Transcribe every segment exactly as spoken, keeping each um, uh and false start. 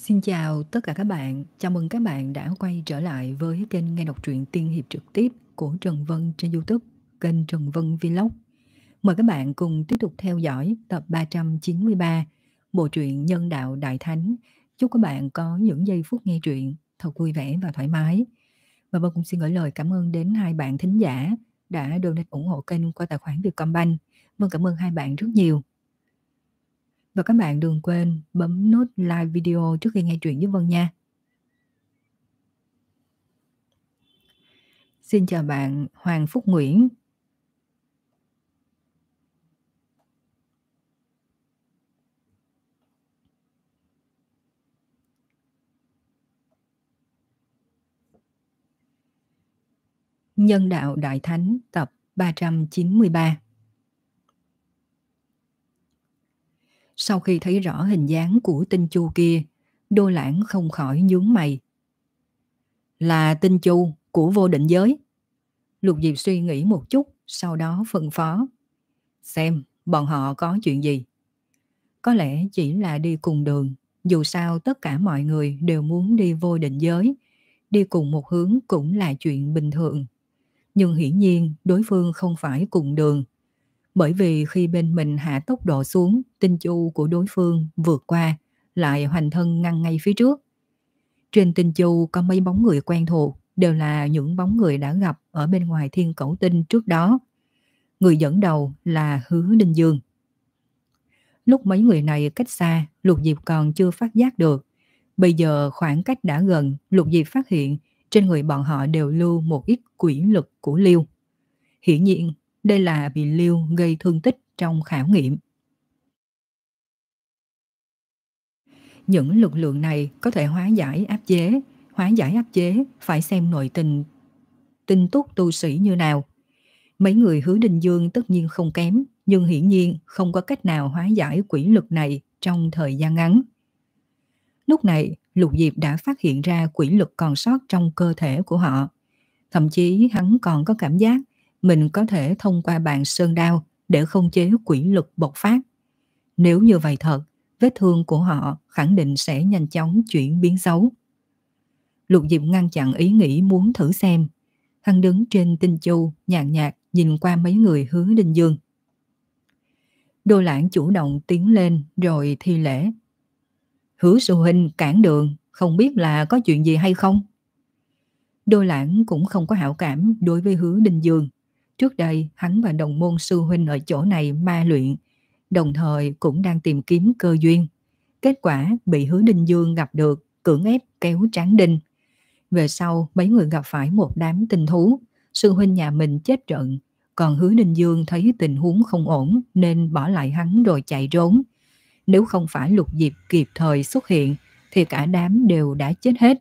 Xin chào tất cả các bạn, chào mừng các bạn đã quay trở lại với kênh nghe đọc truyện tiên hiệp trực tiếp của Trần Vân trên YouTube, kênh Trần Vân Vlog. Mời các bạn cùng tiếp tục theo dõi tập ba trăm chín mươi ba, bộ truyện Nhân đạo Đại Thánh. Chúc các bạn có những giây phút nghe truyện thật vui vẻ và thoải mái. Và Vân cũng xin gửi lời cảm ơn đến hai bạn thính giả đã donate ủng hộ kênh qua tài khoản Vietcombank. Vân cảm ơn hai bạn rất nhiều. Và các bạn đừng quên bấm nút like video trước khi nghe truyện với Vân nha. Xin chào bạn Hoàng Phúc Nguyễn. Nhân đạo Đại Thánh tập ba trăm chín mươi ba. Sau khi thấy rõ hình dáng của tinh chu kia, Đô Lãng không khỏi nhướng mày. Là tinh chu của vô định giới. Lục Diệp suy nghĩ một chút, sau đó phân phó. Xem bọn họ có chuyện gì. Có lẽ chỉ là đi cùng đường, dù sao tất cả mọi người đều muốn đi vô định giới. Đi cùng một hướng cũng là chuyện bình thường. Nhưng hiển nhiên đối phương không phải cùng đường. Bởi vì khi bên mình hạ tốc độ xuống, tinh chu của đối phương vượt qua, lại hoành thân ngăn ngay phía trước. Trên tinh chu có mấy bóng người quen thuộc, đều là những bóng người đã gặp ở bên ngoài Thiên Cẩu Tinh trước đó. Người dẫn đầu là Hứa Ninh Dương. Lúc mấy người này cách xa, Lục Diệp còn chưa phát giác được. Bây giờ khoảng cách đã gần, Lục Diệp phát hiện trên người bọn họ đều lưu một ít quỷ lực của Liêu. Hiển nhiên, đây là bị Liêu gây thương tích trong khảo nghiệm. Những lực lượng này có thể hóa giải áp chế, hóa giải áp chế phải xem nội tình tinh túc tu sĩ như nào. Mấy người Hứa Đình Dương tất nhiên không kém, nhưng hiển nhiên không có cách nào hóa giải quỷ lực này trong thời gian ngắn. Lúc này, Lục Diệp đã phát hiện ra quỷ lực còn sót trong cơ thể của họ. Thậm chí hắn còn có cảm giác mình có thể thông qua bàn sơn đao để khống chế quỷ lực bộc phát. Nếu như vậy thật, vết thương của họ khẳng định sẽ nhanh chóng chuyển biến xấu. Lục Diệp ngăn chặn ý nghĩ muốn thử xem. Hắn đứng trên tinh chu, nhàn nhạt nhìn qua mấy người Hứa Đình Dương. Đô Lãng chủ động tiến lên rồi thi lễ. Hứa sư huynh cản đường, không biết là có chuyện gì hay không? Đô Lãng cũng không có hảo cảm đối với Hứa Đình Dương. Trước đây hắn và đồng môn sư huynh ở chỗ này ma luyện, đồng thời cũng đang tìm kiếm cơ duyên. Kết quả bị Hứa Đình Dương gặp được, cưỡng ép kéo Tráng Đinh. Về sau mấy người gặp phải một đám tinh thú, sư huynh nhà mình chết trận, còn Hứa Đình Dương thấy tình huống không ổn nên bỏ lại hắn rồi chạy trốn. Nếu không phải Lục Diệp kịp thời xuất hiện thì cả đám đều đã chết hết.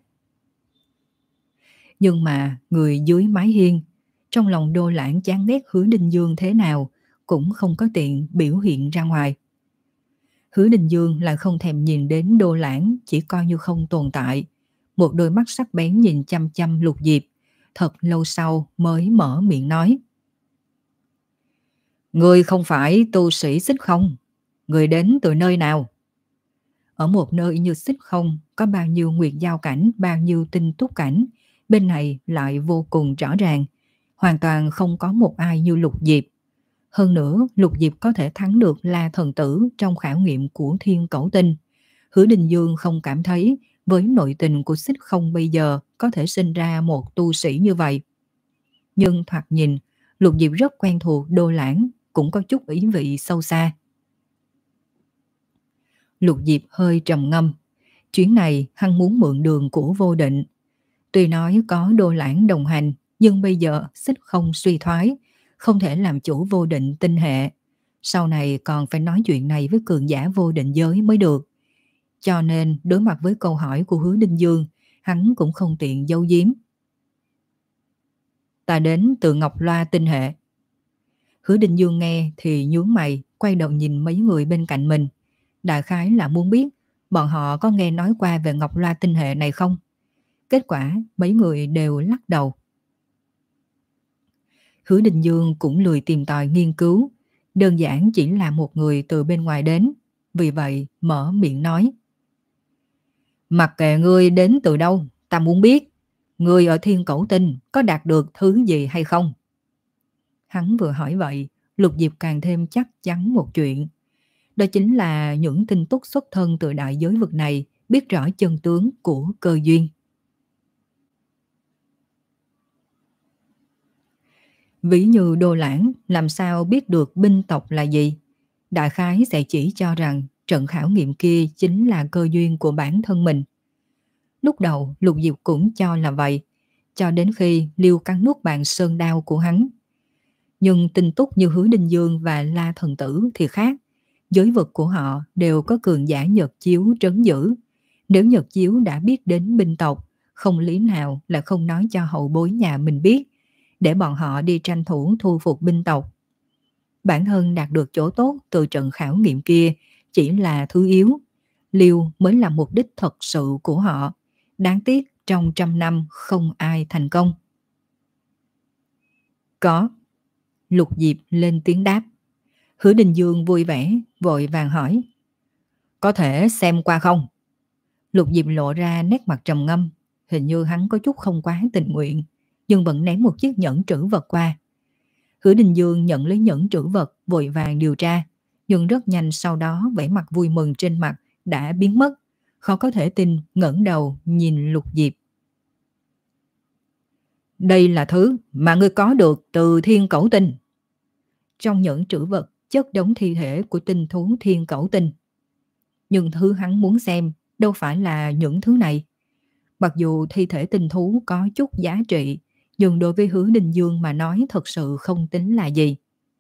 Nhưng mà người dưới mái hiên, trong lòng Đô Lãng chán ghét Hứa Đình Dương thế nào cũng không có tiện biểu hiện ra ngoài. Hứa Đình Dương lại không thèm nhìn đến Đô Lãng, chỉ coi như không tồn tại. Một đôi mắt sắc bén nhìn chăm chăm Lục Diệp, thật lâu sau mới mở miệng nói. Người không phải tu sĩ Xích Không, người đến từ nơi nào? Ở một nơi như Xích Không có bao nhiêu nguyệt giao cảnh, bao nhiêu tinh túc cảnh, bên này lại vô cùng rõ ràng, hoàn toàn không có một ai như Lục Diệp. Hơn nữa, Lục Diệp có thể thắng được La Thần Tử trong khảo nghiệm của Thiên Cẩu Tinh. Hứa Đình Dương không cảm thấy với nội tình của Xích Không bây giờ có thể sinh ra một tu sĩ như vậy. Nhưng thoạt nhìn, Lục Diệp rất quen thuộc Đô Lãng, cũng có chút ý vị sâu xa. Lục Diệp hơi trầm ngâm. Chuyến này hắn muốn mượn đường của vô định. Tuy nói có Đô Lãng đồng hành, nhưng bây giờ Xích Không suy thoái, không thể làm chủ vô định tinh hệ. Sau này còn phải nói chuyện này với cường giả vô định giới mới được. Cho nên đối mặt với câu hỏi của Hứa Đình Dương, hắn cũng không tiện giấu giếm. Ta đến từ Ngọc Loa tinh hệ. Hứa Đình Dương nghe thì nhướng mày, quay đầu nhìn mấy người bên cạnh mình. Đại khái là muốn biết bọn họ có nghe nói qua về Ngọc Loa tinh hệ này không? Kết quả mấy người đều lắc đầu. Hứa Đình Dương cũng lười tìm tòi nghiên cứu, đơn giản chỉ là một người từ bên ngoài đến, vì vậy mở miệng nói. Mặc kệ ngươi đến từ đâu, ta muốn biết, ngươi ở Thiên Cẩu Tinh có đạt được thứ gì hay không? Hắn vừa hỏi vậy, Lục Diệp càng thêm chắc chắn một chuyện. Đó chính là những tin tức xuất thân từ đại giới vực này biết rõ chân tướng của cơ duyên. Ví như Đô Lãng làm sao biết được binh tộc là gì? Đại khái sẽ chỉ cho rằng trận khảo nghiệm kia chính là cơ duyên của bản thân mình. Lúc đầu Lục Diệp cũng cho là vậy, cho đến khi Liêu cắn nuốt bàn sơn đao của hắn. Nhưng tin tức như Hứa Đinh Dương và La Thần Tử thì khác. Giới vực của họ đều có cường giả Nhật Chiếu trấn giữ. Nếu Nhật Chiếu đã biết đến binh tộc, không lý nào là không nói cho hậu bối nhà mình biết, để bọn họ đi tranh thủ thu phục binh tộc. Bản thân đạt được chỗ tốt từ trận khảo nghiệm kia chỉ là thứ yếu. Liêu mới là mục đích thật sự của họ. Đáng tiếc trong trăm năm không ai thành công. Có. Lục Diệp lên tiếng đáp. Hứa Đình Dương vui vẻ, vội vàng hỏi. Có thể xem qua không? Lục Diệp lộ ra nét mặt trầm ngâm. Hình như hắn có chút không quá tình nguyện, nhưng vẫn ném một chiếc nhẫn trữ vật qua. Hứa Đình Dương nhận lấy nhẫn trữ vật, vội vàng điều tra, nhưng rất nhanh sau đó vẻ mặt vui mừng trên mặt đã biến mất. Khó có thể tin ngẩng đầu nhìn Lục Diệp. Đây là thứ mà ngươi có được từ Thiên Cẩu Tinh. Trong nhẫn trữ vật chất đống thi thể của tinh thú Thiên Cẩu Tinh. Nhưng thứ hắn muốn xem đâu phải là những thứ này. Mặc dù thi thể tinh thú có chút giá trị, nhưng đối với Hứa Đình Dương mà nói thật sự không tính là gì.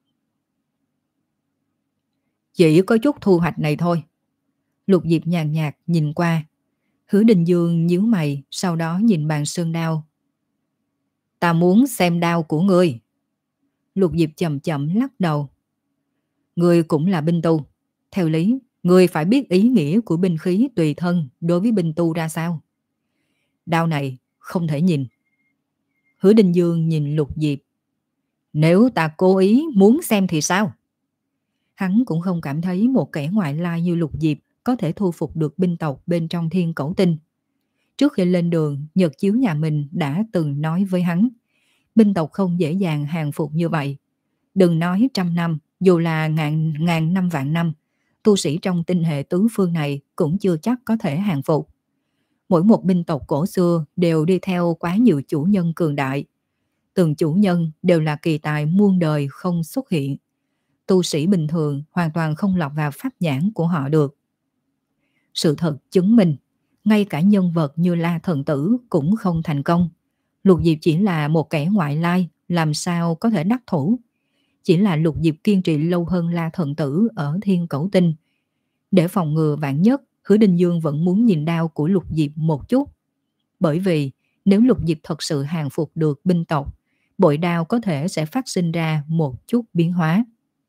Chỉ có chút thu hoạch này thôi. Lục Diệp nhàn nhạt nhìn qua. Hứa Đình Dương nhíu mày, sau đó nhìn bàn sơn đao. Ta muốn xem đao của ngươi. Lục Diệp chậm chậm lắc đầu. Ngươi cũng là binh tu. Theo lý, ngươi phải biết ý nghĩa của binh khí tùy thân đối với binh tu ra sao. Đao này không thể nhìn. Hứa Đình Dương nhìn Lục Diệp. Nếu ta cố ý muốn xem thì sao? Hắn cũng không cảm thấy một kẻ ngoại lai như Lục Diệp có thể thu phục được binh tộc bên trong Thiên Cẩu Tinh. Trước khi lên đường, Nhật Chiếu nhà mình đã từng nói với hắn, binh tộc không dễ dàng hàng phục như vậy. Đừng nói trăm năm, dù là ngàn, ngàn năm vạn năm, tu sĩ trong tinh hệ tứ phương này cũng chưa chắc có thể hàng phục. Mỗi một binh tộc cổ xưa đều đi theo quá nhiều chủ nhân cường đại. Từng chủ nhân đều là kỳ tài muôn đời không xuất hiện. Tu sĩ bình thường hoàn toàn không lọt vào pháp nhãn của họ được. Sự thật chứng minh, ngay cả nhân vật như La Thần Tử cũng không thành công. Lục Diệp chỉ là một kẻ ngoại lai, làm sao có thể đắc thủ. Chỉ là Lục Diệp kiên trì lâu hơn La Thần Tử ở Thiên Cẩu Tinh. Để phòng ngừa vạn nhất, Hứa Đình Dương vẫn muốn nhìn đao của Lục Diệp một chút. Bởi vì nếu Lục Diệp thật sự hàng phục được binh tộc, bội đao có thể sẽ phát sinh ra một chút biến hóa.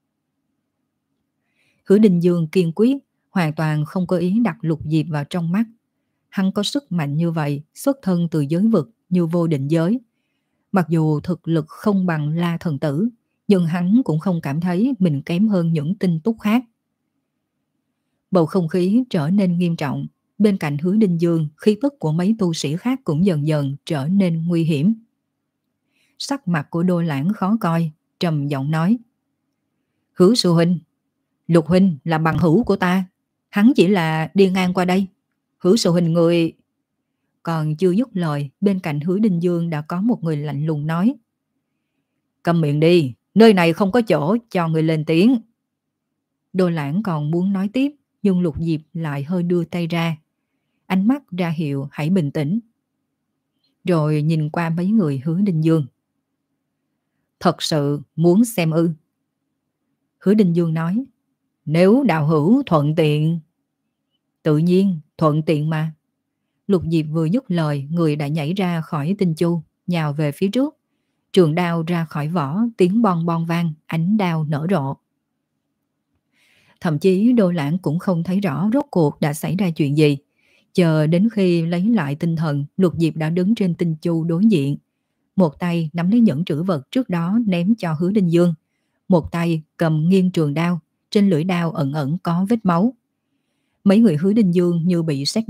Hứa Đình Dương kiên quyết, hoàn toàn không có ý đặt Lục Diệp vào trong mắt. Hắn có sức mạnh như vậy, xuất thân từ giới vực như vô định giới. Mặc dù thực lực không bằng La Thần Tử, nhưng hắn cũng không cảm thấy mình kém hơn những tinh túc khác. Bầu không khí trở nên nghiêm trọng. Bên cạnh Hứa Đình Dương, khí tức của mấy tu sĩ khác cũng dần dần trở nên nguy hiểm. Sắc mặt của Đô Lãng khó coi, trầm giọng nói. Hứa sư huynh, Lục huynh là bằng hữu của ta. Hắn chỉ là đi ngang qua đây. Hứa sư huynh người... Còn chưa dứt lời, bên cạnh Hứa Đình Dương đã có một người lạnh lùng nói. Câm miệng đi, nơi này không có chỗ cho người lên tiếng. Đô Lãng còn muốn nói tiếp, nhưng Lục Diệp lại hơi đưa tay ra. Ánh mắt ra hiệu hãy bình tĩnh. Rồi nhìn qua mấy người Hứa Đình Dương. Thật sự muốn xem ư? Hứa Đình Dương nói. Nếu đạo hữu thuận tiện. Tự nhiên thuận tiện mà. Lục Diệp vừa dứt lời, người đã nhảy ra khỏi tinh chu, nhào về phía trước. Trường đao ra khỏi vỏ, tiếng bon bon vang, ánh đao nở rộ. Thậm chí Đô Lãng cũng không thấy rõ rốt cuộc đã xảy ra chuyện gì. Chờ đến khi lấy lại tinh thần, Lục Diệp đã đứng trên tinh chu đối diện. Một tay nắm lấy nhẫn trữ vật trước đó ném cho Hứa Đình Dương. Một tay cầm nghiêng trường đao, trên lưỡi đao ẩn ẩn có vết máu. Mấy người Hứa Đình Dương như bị sét đánh,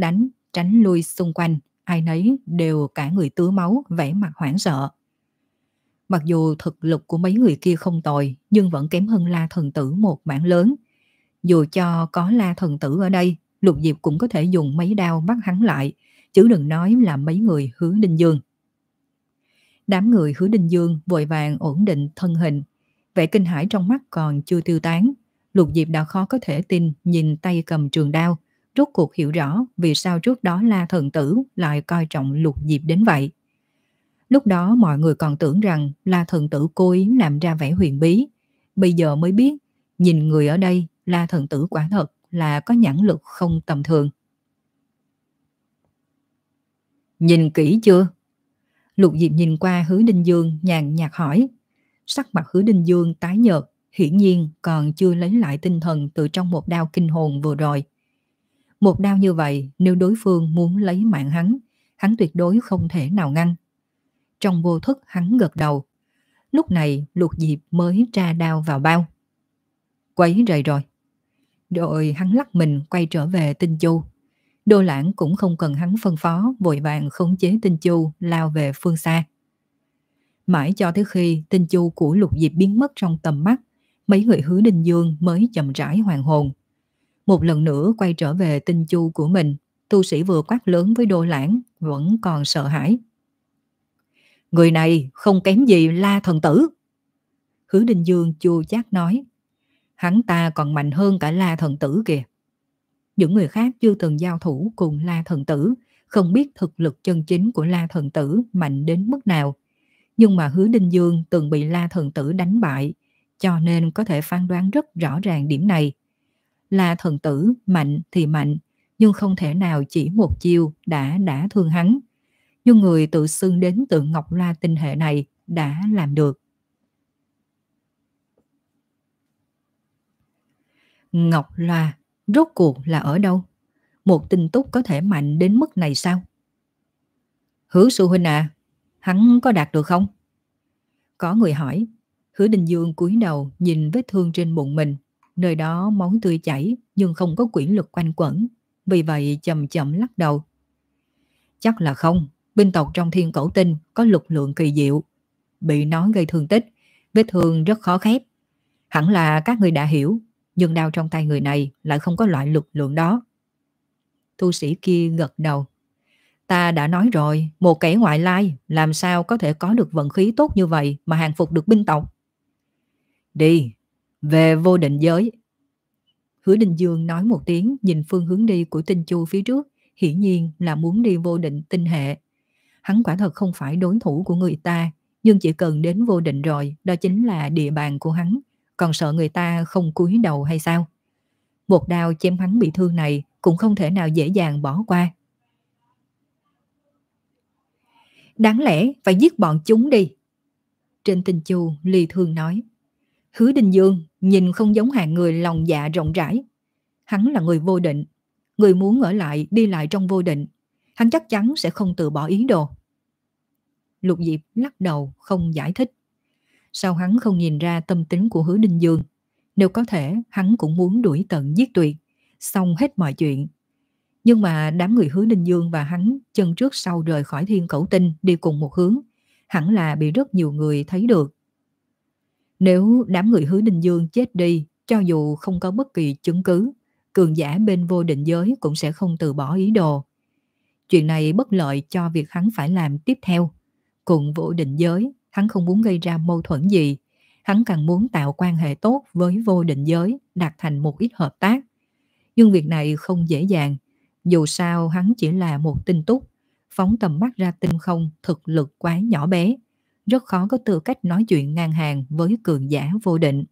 tránh lui xung quanh, ai nấy đều cả người tứa máu, vẻ mặt hoảng sợ. Mặc dù thực lực của mấy người kia không tồi, nhưng vẫn kém hơn La Thần Tử một mảng lớn. Dù cho có La Thần Tử ở đây, Lục Diệp cũng có thể dùng mấy đao bắt hắn lại, chứ đừng nói là mấy người Hứa Đinh Dương. Đám người Hứa Đinh Dương vội vàng ổn định thân hình, vẻ kinh hãi trong mắt còn chưa tiêu tán. Lục Diệp đã khó có thể tin nhìn tay cầm trường đao, rốt cuộc hiểu rõ vì sao trước đó La Thần Tử lại coi trọng Lục Diệp đến vậy. Lúc đó mọi người còn tưởng rằng La Thần Tử cố ý làm ra vẻ huyền bí, bây giờ mới biết, nhìn người ở đây, La Thần Tử quả thật là có nhãn lực không tầm thường. Nhìn kỹ chưa? Lục Diệp nhìn qua Hứa Đinh Dương nhàn nhạt hỏi. Sắc mặt Hứa Đinh Dương tái nhợt, hiển nhiên còn chưa lấy lại tinh thần từ trong một đao kinh hồn vừa rồi. Một đao như vậy, nếu đối phương muốn lấy mạng hắn, hắn tuyệt đối không thể nào ngăn. Trong vô thức hắn gật đầu. Lúc này Lục Diệp mới tra đao vào bao. Quấy rầy rồi. Rồi hắn lắc mình quay trở về Tinh Chu. Đô Lãng cũng không cần hắn phân phó, vội vàng khống chế Tinh Chu lao về phương xa. Mãi cho tới khi Tinh Chu của Lục Diệp biến mất trong tầm mắt, mấy người Hứa Đinh Dương mới chậm rãi hoàn hồn. Một lần nữa quay trở về Tinh Chu của mình, tu sĩ vừa quát lớn với Đô Lãng vẫn còn sợ hãi. Người này không kém gì La Thần Tử. Hứa Đinh Dương chua chát nói. Hắn ta còn mạnh hơn cả La Thần Tử kìa. Những người khác chưa từng giao thủ cùng La Thần Tử, không biết thực lực chân chính của La Thần Tử mạnh đến mức nào. Nhưng mà Hứa Đinh Dương từng bị La Thần Tử đánh bại, cho nên có thể phán đoán rất rõ ràng điểm này. La Thần Tử mạnh thì mạnh, nhưng không thể nào chỉ một chiêu đã đả thương hắn. Nhưng người tự xưng đến từ Ngọc La tinh hệ này đã làm được. Ngọc La rốt cuộc là ở đâu? Một tinh túc có thể mạnh đến mức này sao? Hứa sư huynh à, hắn có đạt được không? Có người hỏi. Hứa Đinh Dương cúi đầu nhìn vết thương trên bụng mình, nơi đó máu tươi chảy nhưng không có quỷ lực quanh quẩn, vì vậy chậm chậm lắc đầu. Chắc là không, binh tộc trong Thiên Cẩu Tinh có lực lượng kỳ diệu, bị nó gây thương tích, vết thương rất khó khép. Hẳn là các người đã hiểu, nhưng đao trong tay người này lại không có loại lực lượng đó. Tu sĩ kia gật đầu. Ta đã nói rồi, một kẻ ngoại lai làm sao có thể có được vận khí tốt như vậy mà hàng phục được binh tộc. Đi, về vô định giới. Hứa Đinh Dương nói một tiếng, nhìn phương hướng đi của Tinh Chu phía trước, hiển nhiên là muốn đi vô định tinh hệ. Hắn quả thật không phải đối thủ của người ta, nhưng chỉ cần đến vô định rồi, đó chính là địa bàn của hắn, còn sợ người ta không cúi đầu hay sao? Một đao chém hắn bị thương này cũng không thể nào dễ dàng bỏ qua. Đáng lẽ phải giết bọn chúng đi. Trên Tinh Chu, Ly Thương nói. Hứa Đinh Dương nhìn không giống hạng người lòng dạ rộng rãi. Hắn là người vô định, người muốn ở lại đi lại trong vô định, hắn chắc chắn sẽ không từ bỏ ý đồ. Lục Diệp lắc đầu không giải thích. Sao hắn không nhìn ra tâm tính của Hứa Đinh Dương? Nếu có thể, hắn cũng muốn đuổi tận giết tuyệt, xong hết mọi chuyện. Nhưng mà đám người Hứa Đinh Dương và hắn chân trước sau rời khỏi Thiên Cẩu Tinh đi cùng một hướng, hẳn là bị rất nhiều người thấy được. Nếu đám người Hứa Đinh Dương chết đi, cho dù không có bất kỳ chứng cứ, cường giả bên vô định giới cũng sẽ không từ bỏ ý đồ. Chuyện này bất lợi cho việc hắn phải làm tiếp theo. Cùng vô định giới, hắn không muốn gây ra mâu thuẫn gì. Hắn càng muốn tạo quan hệ tốt với vô định giới, đạt thành một ít hợp tác. Nhưng việc này không dễ dàng. Dù sao hắn chỉ là một tinh túc, phóng tầm mắt ra tinh không, thực lực quá nhỏ bé, rất khó có tư cách nói chuyện ngang hàng với cường giả vô định.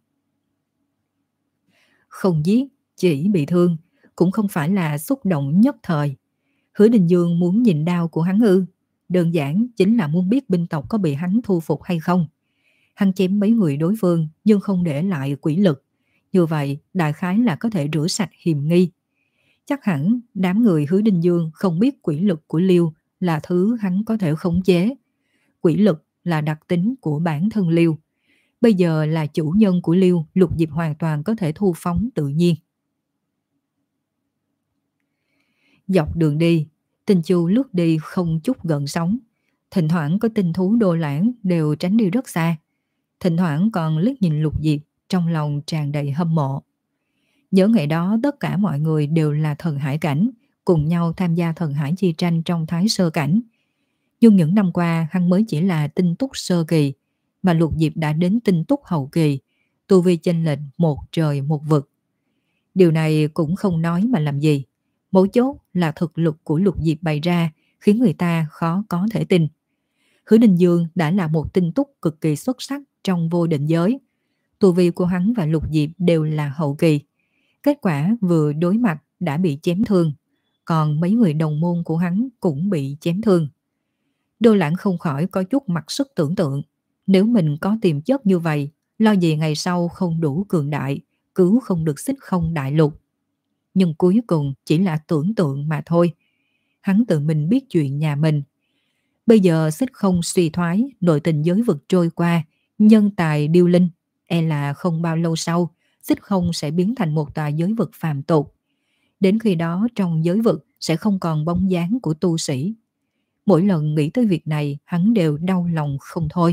Không giết, chỉ bị thương, cũng không phải là xúc động nhất thời. Hứa Đình Dương muốn nhìn đao của hắn ư? Đơn giản chính là muốn biết binh tộc có bị hắn thu phục hay không. Hắn chém mấy người đối phương nhưng không để lại quỷ lực. Như vậy đại khái là có thể rửa sạch hiềm nghi. Chắc hẳn đám người Hứa Đình Dương không biết quỷ lực của Liêu là thứ hắn có thể khống chế. Quỷ lực là đặc tính của bản thân Liêu. Bây giờ là chủ nhân của Liêu, Lục Diệp hoàn toàn có thể thu phóng tự nhiên. Dọc đường đi, Tinh Chu lướt đi không chút gợn sóng. Thỉnh thoảng có tinh thú Đô Lãng đều tránh đi rất xa. Thỉnh thoảng còn liếc nhìn Lục Diệp, trong lòng tràn đầy hâm mộ. Nhớ ngày đó tất cả mọi người đều là thần hải cảnh, cùng nhau tham gia thần hải chi tranh trong thái sơ cảnh. Nhưng những năm qua hắn mới chỉ là tinh túc sơ kỳ, mà Lục Diệp đã đến tinh túc hậu kỳ, tu vi chênh lệch một trời một vực. Điều này cũng không nói mà làm gì. Mấu chốt là thực lực của Lục Diệp bày ra khiến người ta khó có thể tin. Hứa Đình Dương đã là một tinh túc cực kỳ xuất sắc trong vô định giới. Tu vi của hắn và Lục Diệp đều là hậu kỳ. Kết quả vừa đối mặt đã bị chém thương, còn mấy người đồng môn của hắn cũng bị chém thương. Đô Lãng không khỏi có chút mặc sức tưởng tượng, nếu mình có tiềm chất như vậy, lo gì ngày sau không đủ cường đại, cứu không được Xích Không đại lục. Nhưng cuối cùng chỉ là tưởng tượng mà thôi. Hắn tự mình biết chuyện nhà mình. Bây giờ Xích Không suy thoái, nội tình giới vực trôi qua, nhân tài điêu linh, e là không bao lâu sau, Xích Không sẽ biến thành một tòa giới vực phàm tục. Đến khi đó trong giới vực sẽ không còn bóng dáng của tu sĩ. Mỗi lần nghĩ tới việc này, hắn đều đau lòng không thôi.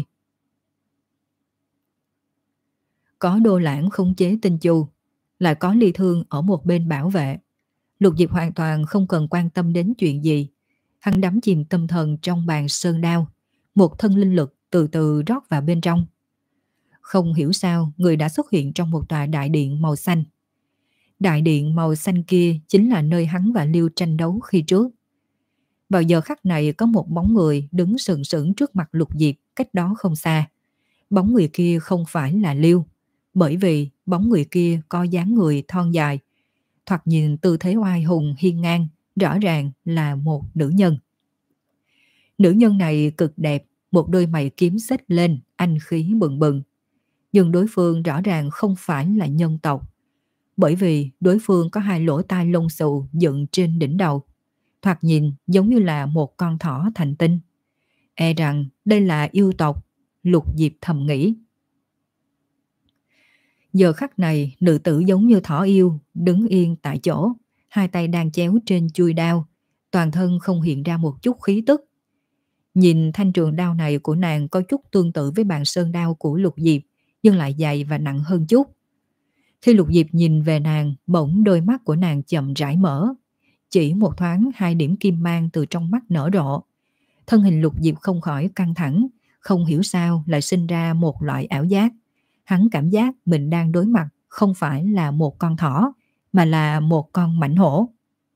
Có Đô Lãng khống chế Tinh Chu, lại có Ly Thương ở một bên bảo vệ. Lục Diệp hoàn toàn không cần quan tâm đến chuyện gì. Hắn đắm chìm tâm thần trong bàn sơn đao, một thân linh lực từ từ rót vào bên trong. Không hiểu sao, người đã xuất hiện trong một tòa đại điện màu xanh. Đại điện màu xanh kia chính là nơi hắn và Liêu tranh đấu khi trước. Vào giờ khắc này có một bóng người đứng sừng sững trước mặt Lục Diệp cách đó không xa. Bóng người kia không phải là Liêu, bởi vì bóng người kia có dáng người thon dài, thoạt nhìn tư thế oai hùng hiên ngang, rõ ràng là một nữ nhân. Nữ nhân này cực đẹp, một đôi mày kiếm xếch lên, anh khí bừng bừng. Nhưng đối phương rõ ràng không phải là nhân tộc, bởi vì đối phương có hai lỗ tai lông xù dựng trên đỉnh đầu, thoạt nhìn giống như là một con thỏ thành tinh. E rằng đây là yêu tộc, Lục Diệp thầm nghĩ. Giờ khắc này, nữ tử giống như thỏ yêu, đứng yên tại chỗ, hai tay đang chéo trên chuôi đao, toàn thân không hiện ra một chút khí tức. Nhìn thanh trường đao này của nàng có chút tương tự với bàn sơn đao của Lục Diệp, nhưng lại dày và nặng hơn chút. Khi Lục Diệp nhìn về nàng, bỗng đôi mắt của nàng chậm rãi mở. Chỉ một thoáng hai điểm kim mang từ trong mắt nở rộ. Thân hình Lục Diệp không khỏi căng thẳng, không hiểu sao lại sinh ra một loại ảo giác. Hắn cảm giác mình đang đối mặt không phải là một con thỏ, mà là một con mãnh hổ.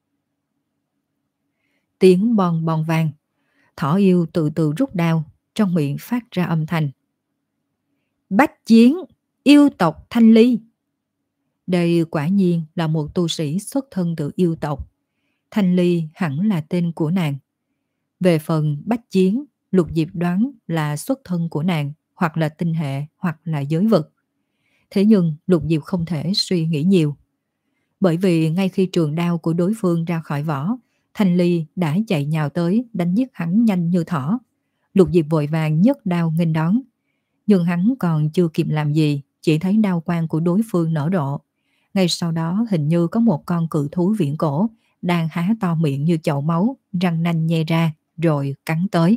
Tiếng bon bon vang. Thỏ yêu từ từ rút đao, trong miệng phát ra âm thanh. Bách chiến, yêu tộc Thanh Ly. Đây quả nhiên là một tu sĩ xuất thân từ yêu tộc. Thanh Ly hẳn là tên của nàng. Về phần Bách Chiến, Lục Diệp đoán là xuất thân của nàng, hoặc là tinh hệ, hoặc là giới vực. Thế nhưng Lục Diệp không thể suy nghĩ nhiều. Bởi vì ngay khi trường đao của đối phương ra khỏi vỏ, Thanh Ly đã chạy nhào tới đánh giết hắn nhanh như thỏ. Lục Diệp vội vàng nhấc đao nghênh đón. Nhưng hắn còn chưa kịp làm gì, chỉ thấy đao quang của đối phương nở rộ. Ngay sau đó hình như có một con cự thú viễn cổ đang há to miệng như chậu máu, răng nanh nhe ra rồi cắn tới.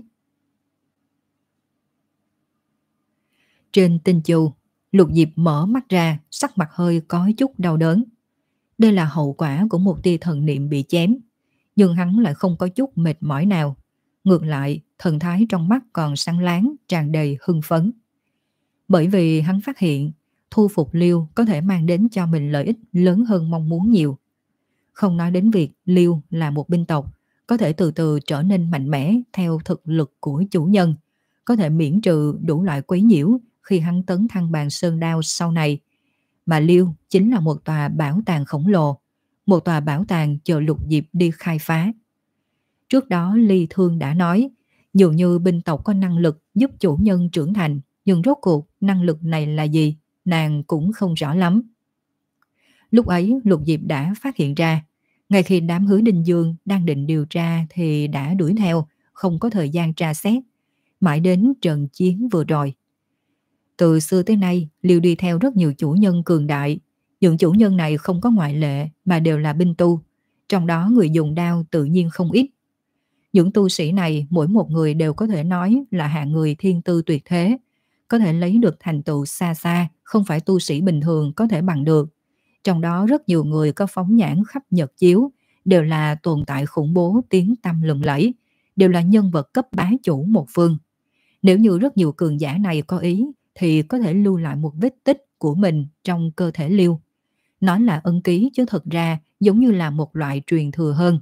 Trên Tinh Chu, Lục Diệp mở mắt ra, sắc mặt hơi có chút đau đớn. Đây là hậu quả của một tia thần niệm bị chém, nhưng hắn lại không có chút mệt mỏi nào. Ngược lại, thần thái trong mắt còn sáng láng, tràn đầy hưng phấn. Bởi vì hắn phát hiện thu phục Liêu có thể mang đến cho mình lợi ích lớn hơn mong muốn nhiều. Không nói đến việc Liêu là một binh tộc, có thể từ từ trở nên mạnh mẽ theo thực lực của chủ nhân, có thể miễn trừ đủ loại quấy nhiễu khi hắn tấn thăng bàn sơn đao sau này. Mà Liêu chính là một tòa bảo tàng khổng lồ, một tòa bảo tàng chờ Lục Diệp đi khai phá. Trước đó Ly Thương đã nói, dường như binh tộc có năng lực giúp chủ nhân trưởng thành, nhưng rốt cuộc năng lực này là gì, nàng cũng không rõ lắm. Lúc ấy Lục Diệp đã phát hiện ra, ngay khi đám Hứa Đình Dương đang định điều tra thì đã đuổi theo, không có thời gian tra xét, mãi đến trận chiến vừa rồi. Từ xưa tới nay, Liêu đi theo rất nhiều chủ nhân cường đại, những chủ nhân này không có ngoại lệ mà đều là binh tu, trong đó người dùng đao tự nhiên không ít. Những tu sĩ này mỗi một người đều có thể nói là hạng người thiên tư tuyệt thế, có thể lấy được thành tựu xa xa, không phải tu sĩ bình thường có thể bằng được. Trong đó rất nhiều người có phóng nhãn khắp nhật chiếu, đều là tồn tại khủng bố tiếng tăm lừng lẫy, đều là nhân vật cấp bá chủ một phương. Nếu như rất nhiều cường giả này có ý, thì có thể lưu lại một vết tích của mình trong cơ thể Liêu. Nói là ân ký chứ thật ra giống như là một loại truyền thừa hơn.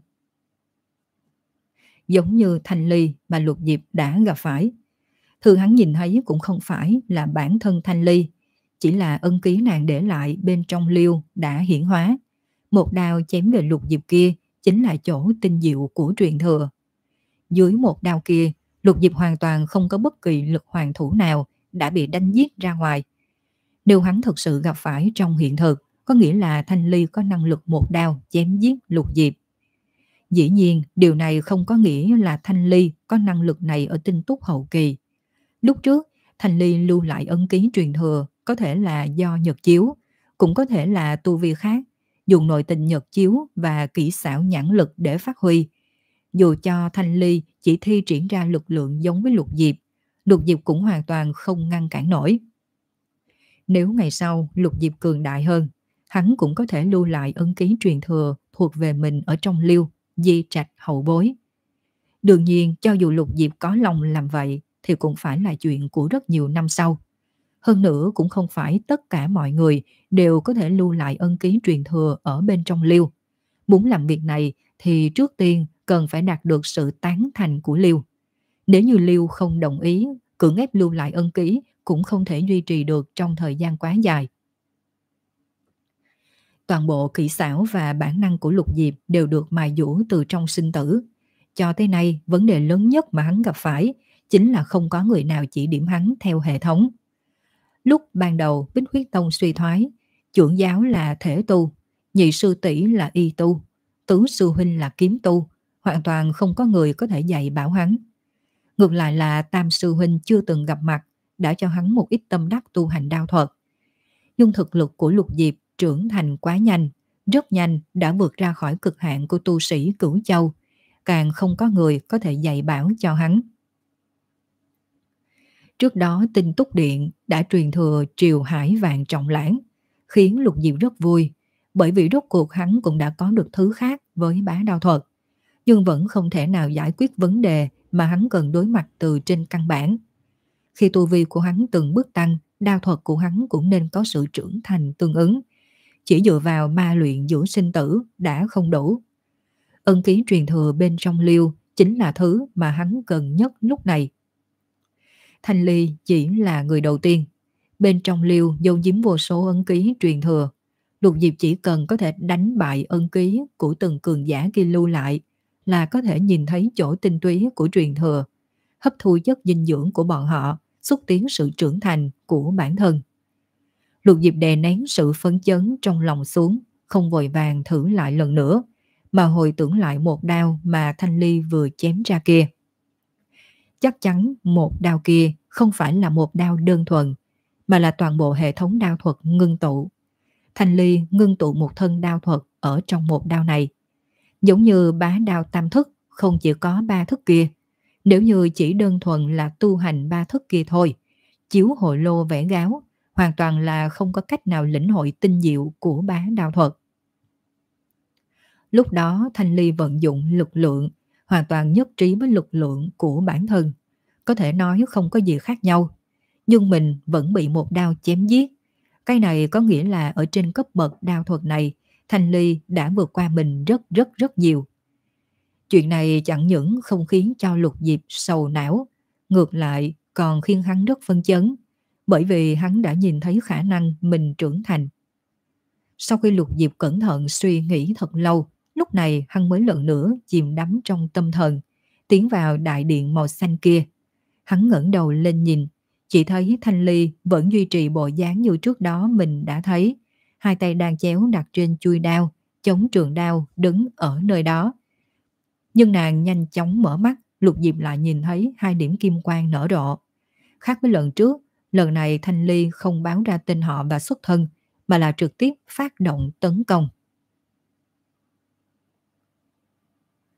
Giống như Thanh Ly mà Lục Diệp đã gặp phải. Thứ hắn nhìn thấy cũng không phải là bản thân Thanh Ly, chỉ là ân ký nàng để lại bên trong Liêu đã hiển hóa. Một đao chém về Lục Diệp kia chính là chỗ tinh diệu của truyền thừa. Dưới một đao kia, Lục Diệp hoàn toàn không có bất kỳ lực hoàn thủ nào đã bị đánh giết ra ngoài. Nếu hắn thực sự gặp phải trong hiện thực, có nghĩa là Thanh Ly có năng lực một đao chém giết Lục Diệp. Dĩ nhiên, điều này không có nghĩa là Thanh Ly có năng lực này ở tinh túc hậu kỳ. Lúc trước, Thanh Ly lưu lại ấn ký truyền thừa có thể là do nhật chiếu, cũng có thể là tu vi khác, dùng nội tình nhật chiếu và kỹ xảo nhãn lực để phát huy. Dù cho Thanh Ly chỉ thi triển ra lực lượng giống với Lục Diệp, Lục Diệp cũng hoàn toàn không ngăn cản nổi. Nếu ngày sau Lục Diệp cường đại hơn, hắn cũng có thể lưu lại ấn ký truyền thừa thuộc về mình ở trong Liêu, di trạch hậu bối. Đương nhiên, cho dù Lục Diệp có lòng làm vậy, thì cũng phải là chuyện của rất nhiều năm sau. Hơn nữa cũng không phải tất cả mọi người đều có thể lưu lại ân ký truyền thừa ở bên trong Liêu. Muốn làm việc này thì trước tiên cần phải đạt được sự tán thành của Liêu. Nếu như Liêu không đồng ý, cưỡng ép lưu lại ân ký cũng không thể duy trì được trong thời gian quá dài. Toàn bộ kỹ xảo và bản năng của Lục Diệp đều được mài dũa từ trong sinh tử. Cho tới nay, vấn đề lớn nhất mà hắn gặp phải chính là không có người nào chỉ điểm hắn theo hệ thống. Lúc ban đầu Bích Huyết Tông suy thoái, trưởng giáo là thể tu, nhị sư tỷ là y tu, tứ sư huynh là kiếm tu, hoàn toàn không có người có thể dạy bảo hắn. Ngược lại là tam sư huynh chưa từng gặp mặt, đã cho hắn một ít tâm đắc tu hành đao thuật. Nhưng thực lực của Lục Diệp trưởng thành quá nhanh, rất nhanh đã vượt ra khỏi cực hạn của tu sĩ Cửu Châu, càng không có người có thể dạy bảo cho hắn. Trước đó Tinh Túc Điện đã truyền thừa triều hải vạn trọng lãng, khiến Lục Diệp rất vui, bởi vì rốt cuộc hắn cũng đã có được thứ khác với bá đao thuật, nhưng vẫn không thể nào giải quyết vấn đề mà hắn cần đối mặt từ trên căn bản. Khi tu vi của hắn từng bước tăng, đao thuật của hắn cũng nên có sự trưởng thành tương ứng. Chỉ dựa vào ma luyện giữa sinh tử đã không đủ. Ân ký truyền thừa bên trong Liêu chính là thứ mà hắn cần nhất lúc này. Thanh Ly chỉ là người đầu tiên. Bên trong Liêu dấu giếm vô số ân ký truyền thừa. Lục Diệp chỉ cần có thể đánh bại ân ký của từng cường giả kia lưu lại là có thể nhìn thấy chỗ tinh túy của truyền thừa, hấp thu chất dinh dưỡng của bọn họ, xúc tiến sự trưởng thành của bản thân. Lục Diệp đè nén sự phấn chấn trong lòng xuống, không vội vàng thử lại lần nữa, mà hồi tưởng lại một đao mà Thanh Ly vừa chém ra kia. Chắc chắn một đao kia không phải là một đao đơn thuần, mà là toàn bộ hệ thống đao thuật ngưng tụ. Thanh Ly ngưng tụ một thân đao thuật ở trong một đao này. Giống như bá đao tam thức không chỉ có ba thức kia. Nếu như chỉ đơn thuần là tu hành ba thức kia thôi, chiếu hội lô vẽ gáo, hoàn toàn là không có cách nào lĩnh hội tinh diệu của bá đao thuật. Lúc đó Thanh Ly vận dụng lực lượng, hoàn toàn nhất trí với lực lượng của bản thân. Có thể nói không có gì khác nhau, nhưng mình vẫn bị một đao chém giết. Cái này có nghĩa là ở trên cấp bậc đao thuật này, Thanh Ly đã vượt qua mình rất rất rất nhiều. Chuyện này chẳng những không khiến cho Lục Diệp sầu não, ngược lại còn khiến hắn rất phân chấn, bởi vì hắn đã nhìn thấy khả năng mình trưởng thành. Sau khi Lục Diệp cẩn thận suy nghĩ thật lâu, lúc này hắn mới lần nữa chìm đắm trong tâm thần, tiến vào đại điện màu xanh kia. Hắn ngẩng đầu lên nhìn, chỉ thấy Thanh Ly vẫn duy trì bộ dáng như trước đó mình đã thấy, hai tay đang chéo đặt trên chuôi đao, chống trường đao đứng ở nơi đó. Nhưng nàng nhanh chóng mở mắt, Lục Diệp lại nhìn thấy hai điểm kim quang nở rộ. Khác với lần trước, lần này Thanh Ly không báo ra tên họ và xuất thân, mà là trực tiếp phát động tấn công.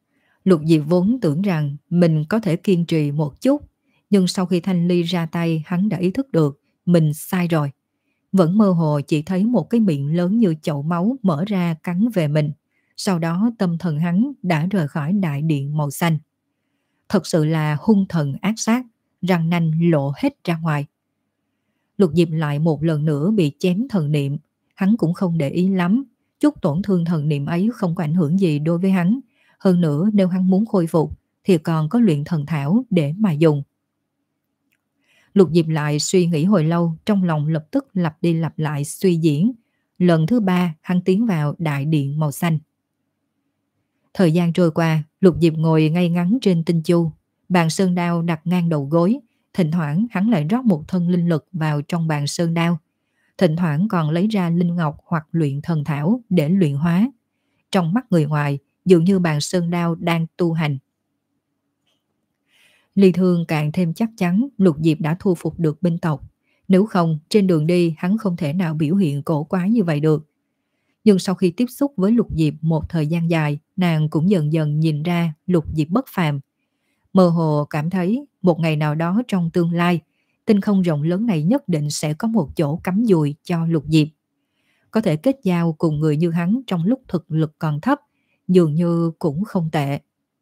Lục Diệp vốn tưởng rằng mình có thể kiên trì một chút, nhưng sau khi Thanh Ly ra tay hắn đã ý thức được mình sai rồi. Vẫn mơ hồ chỉ thấy một cái miệng lớn như chậu máu mở ra cắn về mình. Sau đó tâm thần hắn đã rời khỏi đại điện màu xanh. Thật sự là hung thần ác sát, răng nanh lộ hết ra ngoài. Lục Diệp lại một lần nữa bị chém thần niệm. Hắn cũng không để ý lắm. Chút tổn thương thần niệm ấy không có ảnh hưởng gì đối với hắn. Hơn nữa nếu hắn muốn khôi phục thì còn có luyện thần thảo để mà dùng. Lục Diệp lại suy nghĩ hồi lâu, trong lòng lập tức lặp đi lặp lại suy diễn. Lần thứ ba hắn tiến vào đại điện màu xanh. Thời gian trôi qua, Lục Diệp ngồi ngay ngắn trên tinh chu, bàn sơn đao đặt ngang đầu gối. Thỉnh thoảng hắn lại rót một thân linh lực vào trong bàn sơn đao. Thỉnh thoảng còn lấy ra linh ngọc hoặc luyện thần thảo để luyện hóa. Trong mắt người ngoài, dường như bàn sơn đao đang tu hành. Ly Thương càng thêm chắc chắn Lục Diệp đã thu phục được binh tộc. Nếu không, trên đường đi hắn không thể nào biểu hiện cổ quái như vậy được. Nhưng sau khi tiếp xúc với Lục Diệp một thời gian dài, nàng cũng dần dần nhìn ra Lục Diệp bất phàm. Mơ hồ cảm thấy một ngày nào đó trong tương lai, tinh không rộng lớn này nhất định sẽ có một chỗ cắm dùi cho Lục Diệp. Có thể kết giao cùng người như hắn trong lúc thực lực còn thấp, dường như cũng không tệ.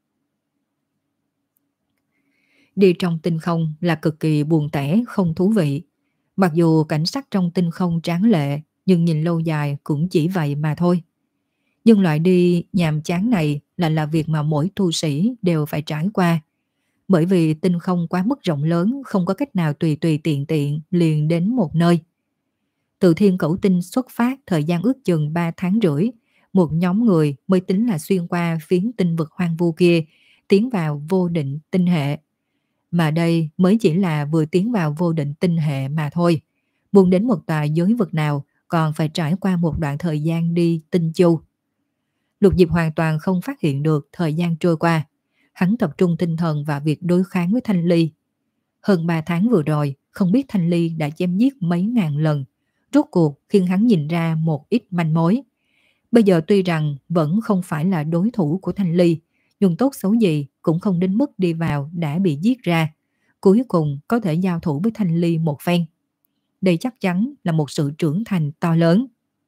Đi trong tinh không là cực kỳ buồn tẻ, không thú vị. Mặc dù cảnh sắc trong tinh không tráng lệ, nhưng nhìn lâu dài cũng chỉ vậy mà thôi. Nhưng loại đi nhàm chán này là là việc mà mỗi tu sĩ đều phải trải qua. Bởi vì tinh không quá mức rộng lớn, không có cách nào tùy tùy tiện tiện liền đến một nơi. Từ Thiên Cẩu Tinh xuất phát thời gian ước chừng ba tháng rưỡi, một nhóm người mới tính là xuyên qua phiến tinh vực hoang vu kia, tiến vào vô định tinh hệ. Mà đây mới chỉ là vừa tiến vào vô định tinh hệ mà thôi. Muốn đến một tòa giới vực nào còn phải trải qua một đoạn thời gian đi tinh chu. Lục Diệp hoàn toàn không phát hiện được thời gian trôi qua. Hắn tập trung tinh thần vào việc đối kháng với Thanh Ly. Hơn ba tháng vừa rồi, không biết Thanh Ly đã chém giết mấy ngàn lần. Rốt cuộc khiến hắn nhìn ra một ít manh mối. Bây giờ tuy rằng vẫn không phải là đối thủ của Thanh Ly, nhưng tốt xấu gì cũng không đến mức đi vào đã bị giết ra. Cuối cùng có thể giao thủ với Thanh Ly một phen. Đây chắc chắn là một sự trưởng thành to lớn.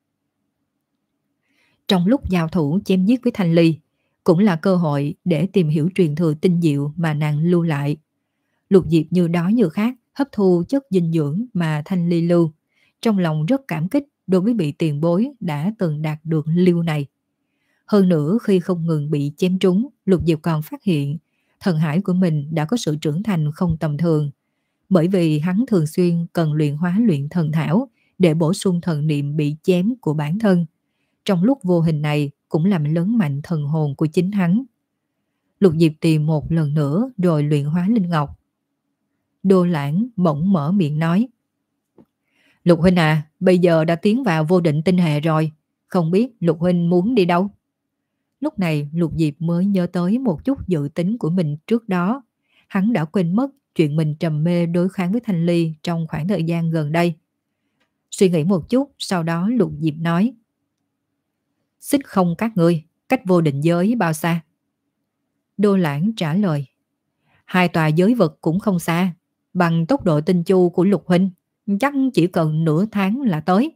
Trong lúc giao thủ chém giết với Thanh Ly, cũng là cơ hội để tìm hiểu truyền thừa tinh diệu mà nàng lưu lại. Lục Diệp như đói như khát, hấp thu chất dinh dưỡng mà Thanh Ly lưu. Trong lòng rất cảm kích đối với vị tiền bối đã từng đạt được lưu này. Hơn nữa khi không ngừng bị chém trúng, Lục Diệp còn phát hiện thần hải của mình đã có sự trưởng thành không tầm thường. Bởi vì hắn thường xuyên cần luyện hóa luyện thần thảo để bổ sung thần niệm bị chém của bản thân. Trong lúc vô hình này cũng làm lớn mạnh thần hồn của chính hắn. Lục Diệp tìm một lần nữa rồi luyện hóa linh ngọc. Đô Lãng bỗng mở miệng nói: Lục huynh à, bây giờ đã tiến vào vô định tinh hệ rồi, không biết Lục huynh muốn đi đâu? Lúc này Lục Diệp mới nhớ tới một chút dự tính của mình trước đó. Hắn đã quên mất chuyện mình trầm mê đối kháng với Thanh Ly trong khoảng thời gian gần đây. Suy nghĩ một chút, sau đó Lục Diệp nói: Xích không các ngươi, cách vô định giới bao xa? Đô Lãng trả lời: Hai tòa giới vực cũng không xa, bằng tốc độ tinh chu của Lục huynh, chắc chỉ cần nửa tháng là tới.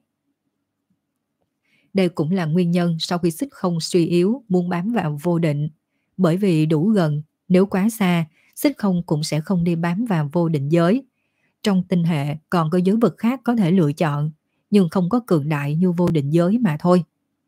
Đây cũng là nguyên nhân sau khi xích không suy yếu muốn bám vào vô định. Bởi vì đủ gần, nếu quá xa, xích không cũng sẽ không đi bám vào vô định giới. Trong tinh hệ còn có giới vực khác có thể lựa chọn, nhưng không có cường đại như vô định giới mà thôi.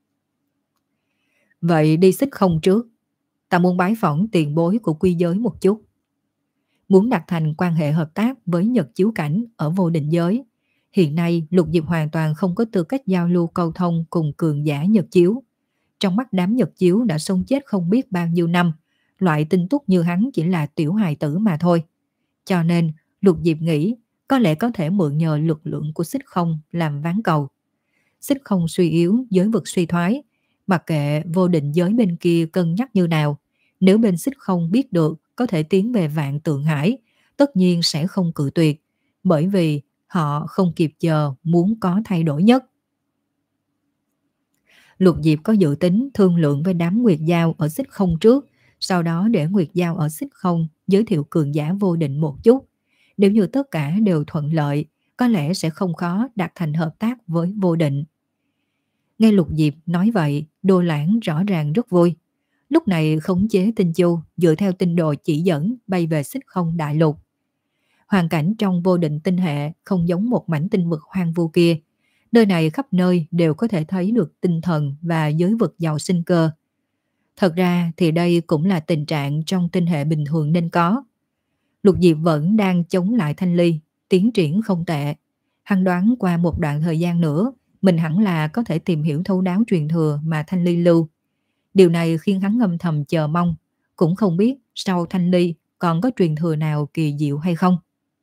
Vậy đi xích không trước. Ta muốn bái phỏng tiền bối của quy giới một chút. Muốn đặt thành quan hệ hợp tác với Nhật Chiếu Cảnh ở vô định giới. Hiện nay Lục Diệp hoàn toàn không có tư cách giao lưu câu thông cùng cường giả Nhật Chiếu. Trong mắt đám Nhật Chiếu đã sống chết không biết bao nhiêu năm, loại tinh túc như hắn chỉ là tiểu hài tử mà thôi. Cho nên Lục Diệp nghĩ có lẽ có thể mượn nhờ lực lượng của xích không làm ván cầu. Xích không suy yếu, giới vực suy thoái, mặc kệ vô định giới bên kia cân nhắc như nào, nếu bên xích không biết được có thể tiến về Vạn Tượng Hải, tất nhiên sẽ không cự tuyệt, bởi vì họ không kịp chờ muốn có thay đổi nhất. Lục Diệp có dự tính thương lượng với đám Nguyệt Giao ở xích không trước, Sau đó để Nguyệt Giao ở Xích Không giới thiệu cường giả vô định một chút. Nếu như tất cả đều thuận lợi, có lẽ sẽ không khó đạt thành hợp tác với vô định. Nghe Lục Diệp nói vậy, Đồ Lãng rõ ràng rất vui. Lúc này khống chế Tinh Chu dựa theo tinh đồ chỉ dẫn bay về Xích Không đại lục. Hoàn cảnh trong vô định tinh hệ không giống một mảnh tinh vực hoang vu kia. Nơi này khắp nơi đều có thể thấy được tinh thần và giới vực giàu sinh cơ. Thật ra thì đây cũng là tình trạng trong tinh hệ bình thường nên có. Lục Diệp vẫn đang chống lại Thanh Ly, tiến triển không tệ. Hắn đoán qua một đoạn thời gian nữa, mình hẳn là có thể tìm hiểu thấu đáo truyền thừa mà Thanh Ly lưu. Điều này khiến hắn âm thầm chờ mong, cũng không biết sau Thanh Ly còn có truyền thừa nào kỳ diệu hay không.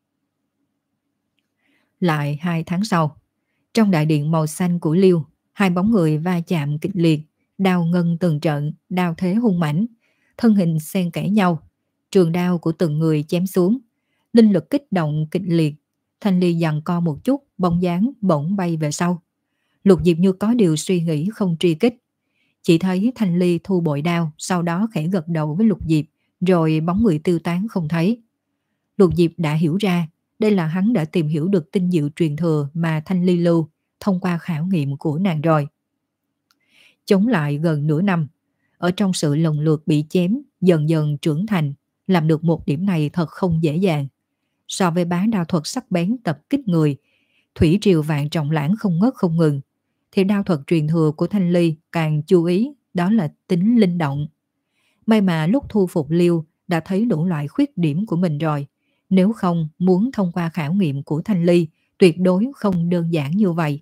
Lại hai tháng sau, trong đại điện màu xanh của Liêu, hai bóng người va chạm kịch liệt, đao ngân từng trận, đao thế hung mãnh, thân hình xen kẽ nhau, trường đao của từng người chém xuống, linh lực kích động kịch liệt. Thanh Ly giằng co một chút, bóng dáng bỗng bay về sau. Lục Diệp như có điều suy nghĩ không truy kích, chỉ thấy Thanh Ly thu bội đao, sau đó khẽ gật đầu với Lục Diệp, rồi bóng người tiêu tán không thấy. Lục Diệp đã hiểu ra, đây là hắn đã tìm hiểu được tinh diệu truyền thừa mà Thanh Ly lưu thông qua khảo nghiệm của nàng rồi. Chống lại gần nửa năm, ở trong sự lần lượt bị chém, dần dần trưởng thành, làm được một điểm này thật không dễ dàng. So với bá đao thuật sắc bén tập kích người, thủy triều vạn trọng lãng không ngớt không ngừng, thì đao thuật truyền thừa của Thanh Ly càng chú ý, đó là tính linh động. May mà lúc thu phục Liêu đã thấy đủ loại khuyết điểm của mình rồi, nếu không muốn thông qua khảo nghiệm của Thanh Ly tuyệt đối không đơn giản như vậy.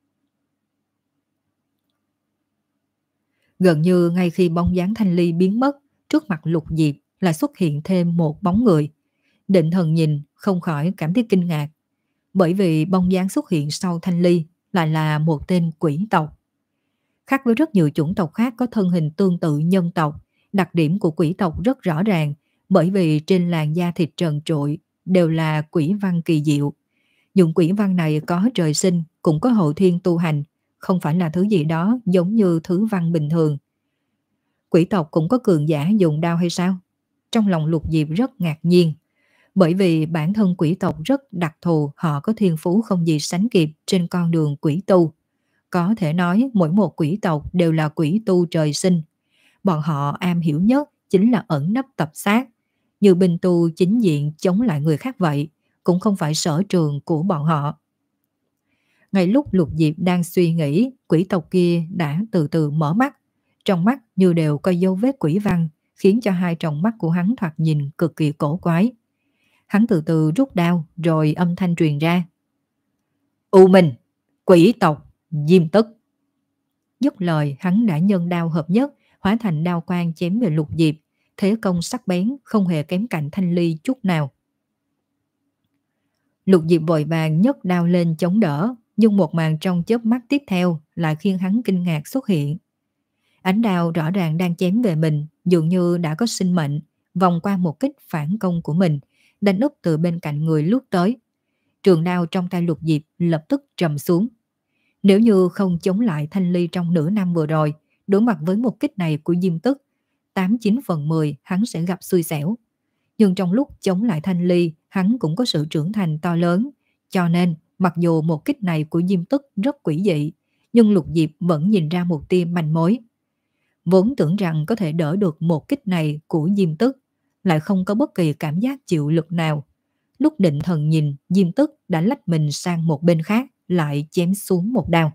Gần như ngay khi bóng dáng Thanh Ly biến mất, trước mặt Lục Diệp lại xuất hiện thêm một bóng người. Định Thần nhìn không khỏi cảm thấy kinh ngạc, bởi vì bóng dáng xuất hiện sau Thanh Ly lại là một tên quỷ tộc. Khác với rất nhiều chủng tộc khác có thân hình tương tự nhân tộc, đặc điểm của quỷ tộc rất rõ ràng, bởi vì trên làn da thịt trần trụi đều là quỷ văn kỳ diệu. Những quỷ văn này có trời sinh, cũng có hậu thiên tu hành, không phải là thứ gì đó giống như thứ văn bình thường. Quỷ tộc cũng có cường giả dùng đao hay sao? Trong lòng Lục Diệp rất ngạc nhiên, bởi vì bản thân quỷ tộc rất đặc thù, họ có thiên phú không gì sánh kịp trên con đường quỷ tu. Có thể nói mỗi một quỷ tộc đều là quỷ tu trời sinh. Bọn họ am hiểu nhất chính là ẩn nấp tập sát, như binh tu chính diện chống lại người khác vậy, cũng không phải sở trường của bọn họ. Ngay lúc Lục Diệp đang suy nghĩ, quỷ tộc kia đã từ từ mở mắt, trong mắt như đều có dấu vết quỷ văn, khiến cho hai tròng mắt của hắn thoạt nhìn cực kỳ cổ quái. Hắn từ từ rút đao, rồi âm thanh truyền ra: U Minh, quỷ tộc, Diêm Tức. Dứt lời, hắn đã nhân đao hợp nhất, hóa thành đao quang chém về Lục Diệp, thế công sắc bén, không hề kém cạnh Thanh Ly chút nào. Lục Diệp vội vàng nhấc đao lên chống đỡ, nhưng một màn trong chớp mắt tiếp theo lại khiến hắn kinh ngạc xuất hiện. Ánh đao rõ ràng đang chém về mình, dường như đã có sinh mệnh, vòng qua một kích phản công của mình, đánh úp từ bên cạnh người lướt tới. Trường đao trong tay Lục Diệp lập tức trầm xuống. Nếu như không chống lại Thanh Ly trong nửa năm vừa rồi, đối mặt với một kích này của Diêm Tức, tám chín phần mười hắn sẽ gặp xui xẻo. Nhưng trong lúc chống lại Thanh Ly, hắn cũng có sự trưởng thành to lớn, cho nên mặc dù một kích này của Diêm Tức rất quỷ dị, nhưng Lục Diệp vẫn nhìn ra một tia manh mối. Vốn tưởng rằng có thể đỡ được một kích này của Diêm Tức, lại không có bất kỳ cảm giác chịu lực nào. Lúc định thần nhìn, Diêm Tức đã lách mình sang một bên khác, lại chém xuống một đao.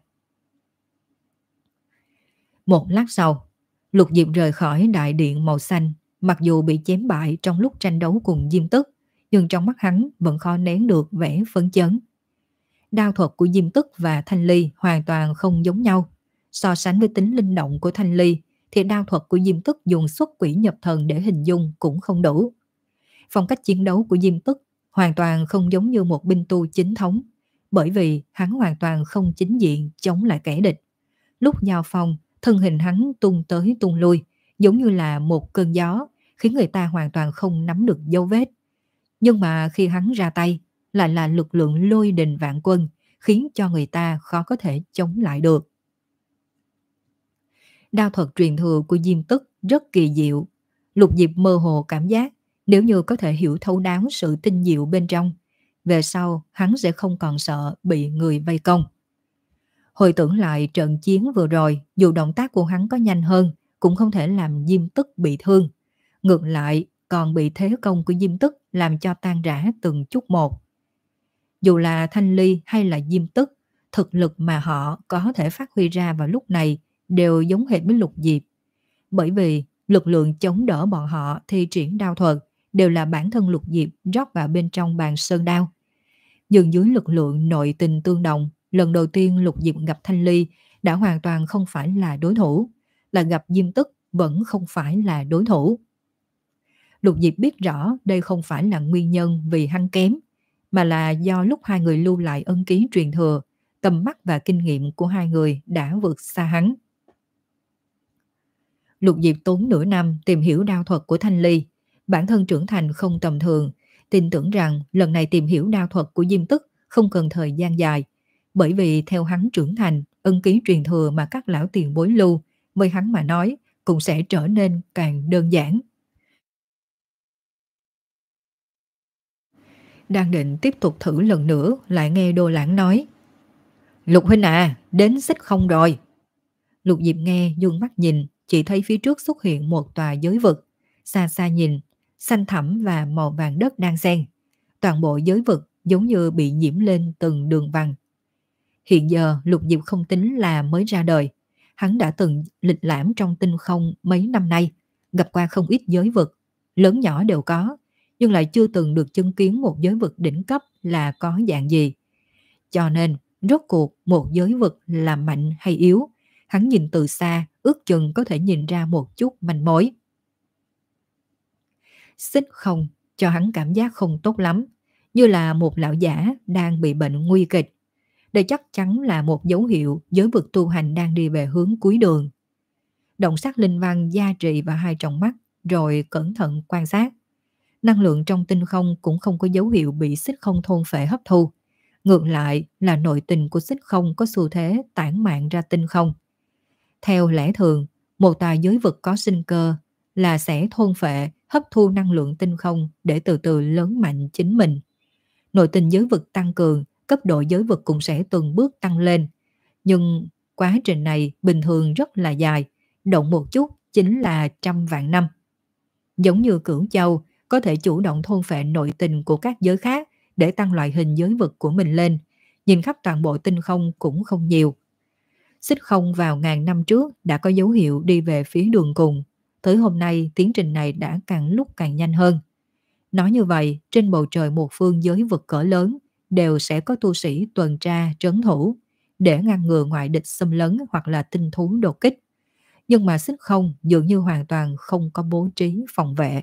Một lát sau, Lục Diệp rời khỏi đại điện màu xanh, mặc dù bị chém bại trong lúc tranh đấu cùng Diêm Tức, nhưng trong mắt hắn vẫn khó nén được vẻ phấn chấn. Đao thuật của Diêm Tức và Thanh Ly hoàn toàn không giống nhau. So sánh với tính linh động của Thanh Ly, thì đao thuật của Diêm Tức dùng xuất quỷ nhập thần để hình dung cũng không đủ. Phong cách chiến đấu của Diêm Tức hoàn toàn không giống như một binh tu chính thống, bởi vì hắn hoàn toàn không chính diện chống lại kẻ địch. Lúc giao phong, thân hình hắn tung tới tung lui, giống như là một cơn gió, khiến người ta hoàn toàn không nắm được dấu vết. Nhưng mà khi hắn ra tay, lại là lực lượng lôi đình vạn quân, khiến cho người ta khó có thể chống lại được. Đao thuật truyền thừa của Diêm Tức rất kỳ diệu. Lục Diệp mơ hồ cảm giác nếu như có thể hiểu thấu đáo sự tinh diệu bên trong, về sau hắn sẽ không còn sợ bị người vây công. Hồi tưởng lại trận chiến vừa rồi, dù động tác của hắn có nhanh hơn, cũng không thể làm Diêm Tức bị thương. Ngược lại, còn bị thế công của Diêm Tức làm cho tan rã từng chút một. Dù là Thanh Ly hay là Diêm Tức, thực lực mà họ có thể phát huy ra vào lúc này đều giống hệt với Lục Diệp. Bởi vì lực lượng chống đỡ bọn họ thi triển đao thuật đều là bản thân Lục Diệp rót vào bên trong bàn sơn đao. Dường dưới lực lượng nội tình tương đồng, lần đầu tiên Lục Diệp gặp Thanh Ly đã hoàn toàn không phải là đối thủ, là gặp Diêm Tức vẫn không phải là đối thủ. Lục Diệp biết rõ đây không phải là nguyên nhân vì hắn kém, mà là do lúc hai người lưu lại ân ký truyền thừa, tầm mắt và kinh nghiệm của hai người đã vượt xa hắn. Lục Diệp tốn nửa năm tìm hiểu đao thuật của Thanh Ly, bản thân trưởng thành không tầm thường, tin tưởng rằng lần này tìm hiểu đao thuật của Diêm Tức không cần thời gian dài, bởi vì theo hắn trưởng thành, ân ký truyền thừa mà các lão tiền bối lưu, với hắn mà nói, cũng sẽ trở nên càng đơn giản. Đang định tiếp tục thử lần nữa, lại nghe Đô Lãng nói: Lục huynh à, đến Xích Không rồi. Lục Diệp nghe dương mắt nhìn, chỉ thấy phía trước xuất hiện một tòa giới vực, xa xa nhìn, xanh thẳm và màu vàng đất đang xen. Toàn bộ giới vực giống như bị nhiễm lên từng đường vằn. Hiện giờ Lục Diệp không tính là mới ra đời, hắn đã từng lịch lãm trong tinh không mấy năm nay, gặp qua không ít giới vực, lớn nhỏ đều có, nhưng lại chưa từng được chứng kiến một giới vực đỉnh cấp là có dạng gì. Cho nên, rốt cuộc một giới vực là mạnh hay yếu, hắn nhìn từ xa ước chừng có thể nhìn ra một chút manh mối. Xích Không cho hắn cảm giác không tốt lắm, như là một lão giả đang bị bệnh nguy kịch. Đây chắc chắn là một dấu hiệu giới vực tu hành đang đi về hướng cuối đường. Động sắc linh văn gia trì vào hai tròng mắt, rồi cẩn thận quan sát. Năng lượng trong tinh không cũng không có dấu hiệu bị Xích Không thôn phệ hấp thu. Ngược lại là nội tình của Xích Không có xu thế tản mạn ra tinh không. Theo lẽ thường, một tòa giới vực có sinh cơ là sẽ thôn phệ, hấp thu năng lượng tinh không để từ từ lớn mạnh chính mình. Nội tình giới vực tăng cường, cấp độ giới vực cũng sẽ từng bước tăng lên. Nhưng quá trình này bình thường rất là dài, động một chút chính là trăm vạn năm. Giống như Cửu Châu có thể chủ động thôn phệ nội tình của các giới khác để tăng loại hình giới vực của mình lên, nhìn khắp toàn bộ tinh không cũng không nhiều. Xích Không vào ngàn năm trước đã có dấu hiệu đi về phía đường cùng, tới hôm nay tiến trình này đã càng lúc càng nhanh hơn. Nói như vậy, trên bầu trời một phương giới vực cỡ lớn đều sẽ có tu sĩ tuần tra trấn thủ để ngăn ngừa ngoại địch xâm lấn hoặc là tinh thú đột kích. Nhưng mà Xích Không dường như hoàn toàn không có bố trí phòng vệ.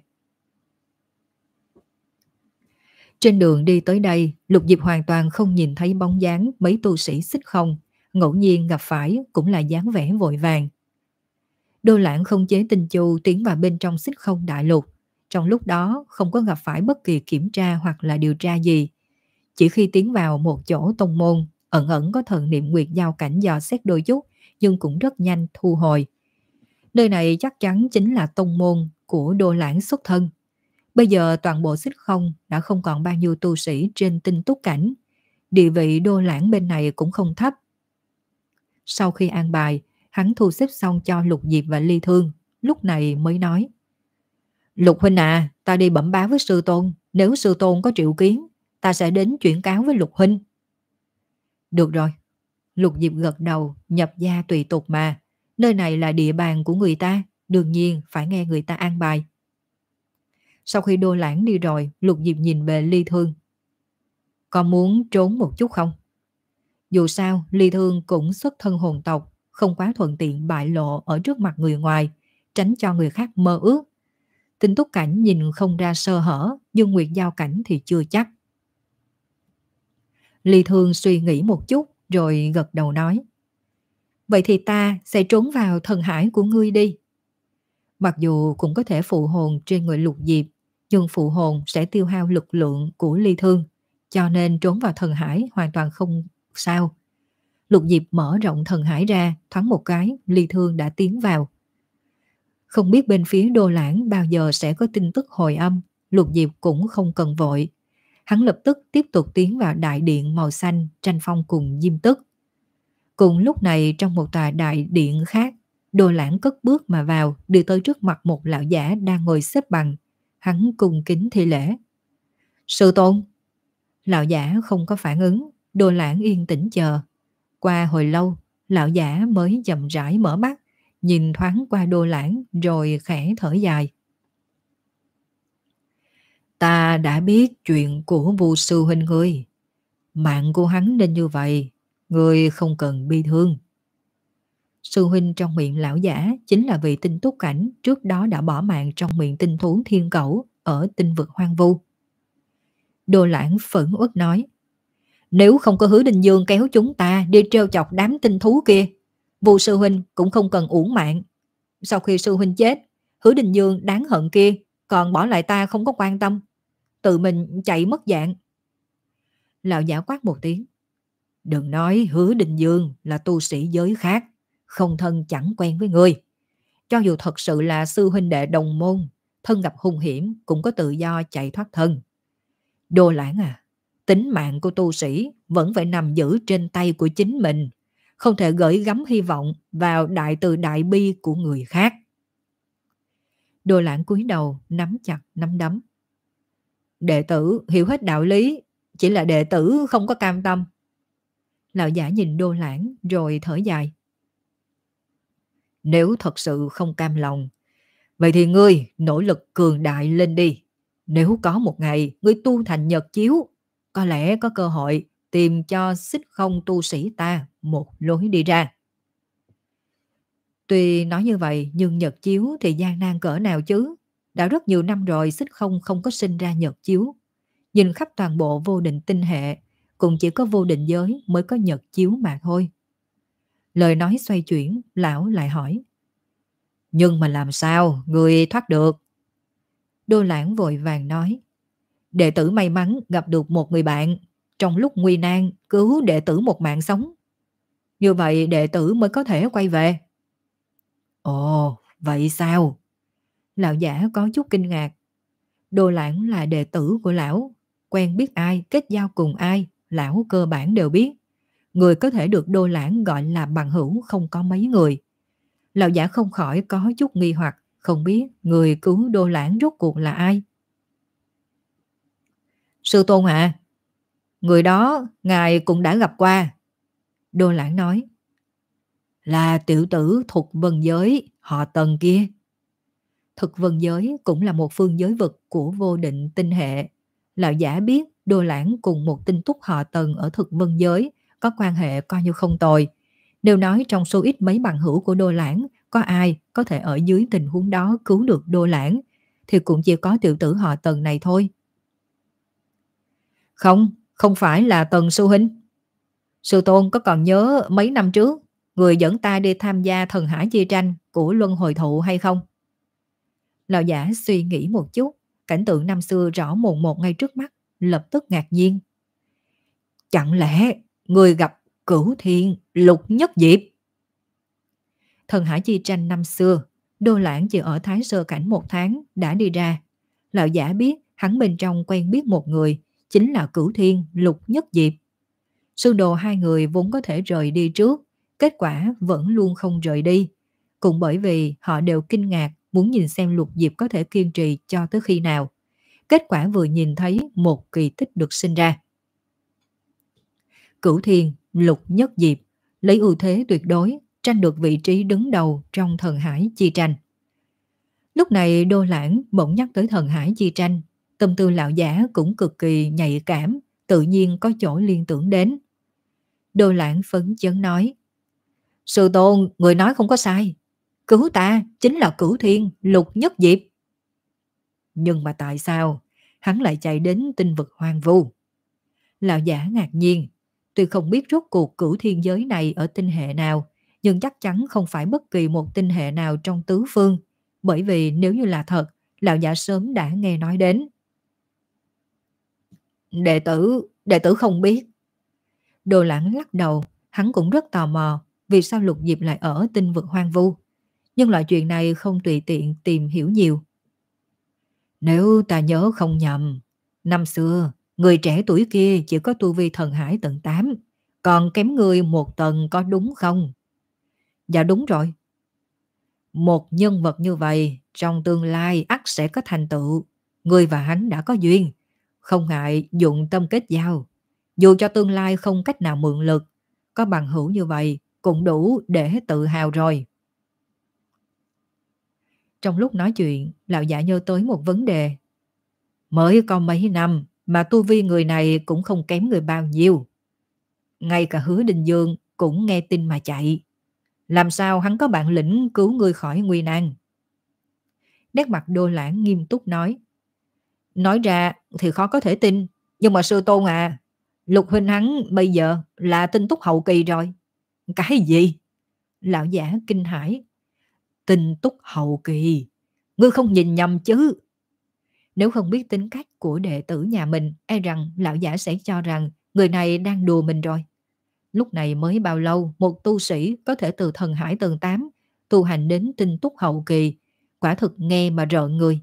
Trên đường đi tới đây, Lục Diệp hoàn toàn không nhìn thấy bóng dáng mấy tu sĩ Xích Không, ngẫu nhiên gặp phải cũng là dáng vẻ vội vàng. Đô Lãng không chế tinh chu tiến vào bên trong Xích Không đại lục. Trong lúc đó không có gặp phải bất kỳ kiểm tra hoặc là điều tra gì. Chỉ khi tiến vào một chỗ tông môn, ẩn ẩn có thần niệm nguyệt giao cảnh dò xét đôi chút, nhưng cũng rất nhanh thu hồi. Nơi này chắc chắn chính là tông môn của Đô Lãng xuất thân. Bây giờ toàn bộ Xích Không đã không còn bao nhiêu tu sĩ trên tinh túc cảnh. Địa vị Đô Lãng bên này cũng không thấp. Sau khi an bài, hắn thu xếp xong cho Lục Diệp và Ly Thương, lúc này mới nói: Lục huynh à, ta đi bẩm báo với sư tôn, nếu sư tôn có triệu kiến, ta sẽ đến chuyển cáo với Lục huynh. Được rồi. Lục Diệp gật đầu, nhập gia tùy tục mà. Nơi này là địa bàn của người ta, đương nhiên phải nghe người ta an bài. Sau khi Đô Lãng đi rồi, Lục Diệp nhìn về Ly Thương. Con muốn trốn một chút không? Dù sao, Ly Thương cũng xuất thân hồn tộc, không quá thuận tiện bại lộ ở trước mặt người ngoài, tránh cho người khác mơ ước. Tinh túc cảnh nhìn không ra sơ hở, nhưng nguyệt giao cảnh thì chưa chắc. Ly Thương suy nghĩ một chút, rồi gật đầu nói: Vậy thì ta sẽ trốn vào thần hải của ngươi đi. Mặc dù cũng có thể phụ hồn trên người Lục Diệp, nhưng phụ hồn sẽ tiêu hao lực lượng của Ly Thương, cho nên trốn vào thần hải hoàn toàn không sao. Lục Diệp mở rộng thần hải ra, thoáng một cái, Ly Thương đã tiến vào. Không biết bên phía Đô Lãng bao giờ sẽ có tin tức hồi âm, Lục Diệp cũng không cần vội. Hắn lập tức tiếp tục tiến vào đại điện màu xanh tranh phong cùng Diêm Tức. Cùng lúc này trong một tòa đại điện khác, Đô Lãng cất bước mà vào, đi tới trước mặt một lão giả đang ngồi xếp bằng. Hắn cung kính thi lễ. Sư tôn. Lão giả không có phản ứng, Đô Lãng yên tĩnh chờ. Qua hồi lâu, lão giả mới chậm rãi mở mắt, nhìn thoáng qua Đô Lãng rồi khẽ thở dài. Ta đã biết chuyện của Vu sư huynh ngươi. Mạng của hắn nên như vậy, ngươi không cần bi thương. Sư huynh trong miệng lão giả chính là vị tinh túc cảnh trước đó đã bỏ mạng trong miệng tinh thú thiên cẩu ở tinh vực hoang vu. Đô Lãng phẫn uất nói, nếu không có Hứa Đình Dương kéo chúng ta đi trêu chọc đám tinh thú kia, Vu sư huynh cũng không cần uổng mạng. Sau khi sư huynh chết, Hứa Đình Dương đáng hận kia còn bỏ lại ta không có quan tâm, tự mình chạy mất dạng. Lão giả quát một tiếng, đừng nói Hứa Đình Dương là tu sĩ giới khác, không thân chẳng quen với ngươi. Cho dù thật sự là sư huynh đệ đồng môn, thân gặp hung hiểm cũng có tự do chạy thoát thân. Đô Lãng à, tính mạng của tu sĩ vẫn phải nằm giữ trên tay của chính mình, không thể gửi gắm hy vọng vào đại từ đại bi của người khác. Đô Lãng cúi đầu nắm chặt nắm đấm. Đệ tử hiểu hết đạo lý, chỉ là đệ tử không có cam tâm. Lão giả nhìn Đô Lãng rồi thở dài. Nếu thật sự không cam lòng, vậy thì ngươi nỗ lực cường đại lên đi. Nếu có một ngày ngươi tu thành nhật chiếu, có lẽ có cơ hội tìm cho Xích Không tu sĩ ta một lối đi ra. Tuy nói như vậy, nhưng nhật chiếu thì gian nan cỡ nào chứ. Đã rất nhiều năm rồi Xích Không không có sinh ra nhật chiếu. Nhìn khắp toàn bộ vô định tinh hệ, cũng chỉ có vô định giới mới có nhật chiếu mà thôi. Lời nói xoay chuyển, lão lại hỏi. Nhưng mà làm sao người thoát được? Đô Lãng vội vàng nói. Đệ tử may mắn gặp được một người bạn, trong lúc nguy nan cứu đệ tử một mạng sống. Như vậy đệ tử mới có thể quay về. Ồ, vậy sao? Lão giả có chút kinh ngạc. Đô Lãng là đệ tử của lão, quen biết ai, kết giao cùng ai, lão cơ bản đều biết. Người có thể được Đô Lãng gọi là bằng hữu không có mấy người. Lão giả không khỏi có chút nghi hoặc, không biết người cứu Đô Lãng rốt cuộc là ai. Sư tôn ạ, à, người đó ngài cũng đã gặp qua. Đô Lãng nói. Là tiểu tử Thục Vân Giới, họ Tần kia. Thực Vân Giới cũng là một phương giới vực của vô định tinh hệ. Lão giả biết Đô Lãng cùng một tinh túc họ Tần ở Thực Vân Giới có quan hệ coi như không tồi. Nếu nói trong số ít mấy bằng hữu của Đô Lãng có ai có thể ở dưới tình huống đó cứu được Đô Lãng, thì cũng chỉ có tiểu tử họ Tần này thôi. Không, không phải là Tần sư huynh. Sư tôn có còn nhớ mấy năm trước người dẫn ta đi tham gia thần hải chi tranh của Luân Hồi Thụ hay không? Lão giả suy nghĩ một chút, cảnh tượng năm xưa rõ mồn một ngay trước mắt, lập tức ngạc nhiên. Chẳng lẽ người gặp Cửu Thiên Lục Nhất Diệp? Thần hải chi tranh năm xưa, Đô Lãng chỉ ở Thái Sơ cảnh một tháng đã đi ra. Lão giả biết hắn bên trong quen biết một người, chính là Cửu Thiên Lục Nhất Diệp. Sư đồ hai người vốn có thể rời đi trước, kết quả vẫn luôn không rời đi. Cũng bởi vì họ đều kinh ngạc muốn nhìn xem Lục Diệp có thể kiên trì cho tới khi nào. Kết quả vừa nhìn thấy một kỳ tích được sinh ra. Cửu Thiên Lục Nhất Diệp lấy ưu thế tuyệt đối tranh được vị trí đứng đầu trong thần hải chi tranh. Lúc này Đô Lãng bỗng nhắc tới thần hải chi tranh, tâm tư lão giả cũng cực kỳ nhạy cảm, tự nhiên có chỗ liên tưởng đến. Đô Lãng phấn chấn nói. Sư tôn, người nói không có sai. Cứu ta chính là Cửu Thiên Lục Nhất Diệp. Nhưng mà tại sao hắn lại chạy đến tinh vực hoang vu? Lão giả ngạc nhiên. Tuy không biết rốt cuộc Cửu Thiên giới này ở tinh hệ nào, nhưng chắc chắn không phải bất kỳ một tinh hệ nào trong tứ phương. Bởi vì nếu như là thật, lão giả sớm đã nghe nói đến. Đệ tử, đệ tử không biết. Đồ Lãng lắc đầu, hắn cũng rất tò mò vì sao Lục Diệp lại ở tinh vực hoang vu. nhưng loại chuyện này không tùy tiện tìm hiểu nhiều. Nếu ta nhớ không nhầm, năm xưa, người trẻ tuổi kia chỉ có tu vi thần hải tầng tám, còn kém người một tầng có đúng không? Dạ đúng rồi. Một nhân vật như vậy, trong tương lai ắt sẽ có thành tựu. Ngươi và hắn đã có duyên, không ngại dụng tâm kết giao. Dù cho tương lai không cách nào mượn lực, có bằng hữu như vậy cũng đủ để tự hào rồi. Trong lúc nói chuyện, lão giả nhớ tới một vấn đề. Mới có mấy năm mà tu vi người này cũng không kém người bao nhiêu. Ngay cả Hứa Đình Dương cũng nghe tin mà chạy. Làm sao hắn có bản lĩnh cứu ngươi khỏi nguy nan? Nét mặt Đô Lãng nghiêm túc nói. Nói ra thì khó có thể tin, nhưng mà sư tôn à, Lục huynh hắn bây giờ là tinh túc hậu kỳ rồi. Cái gì? Lão giả kinh hãi. Tinh túc hậu kỳ? Ngươi không nhìn nhầm chứ? Nếu không biết tính cách của đệ tử nhà mình, e rằng lão giả sẽ cho rằng người này đang đùa mình rồi. Lúc này mới bao lâu một tu sĩ có thể từ thần hải tầng tám tu hành đến tinh túc hậu kỳ, quả thực nghe mà rợn người.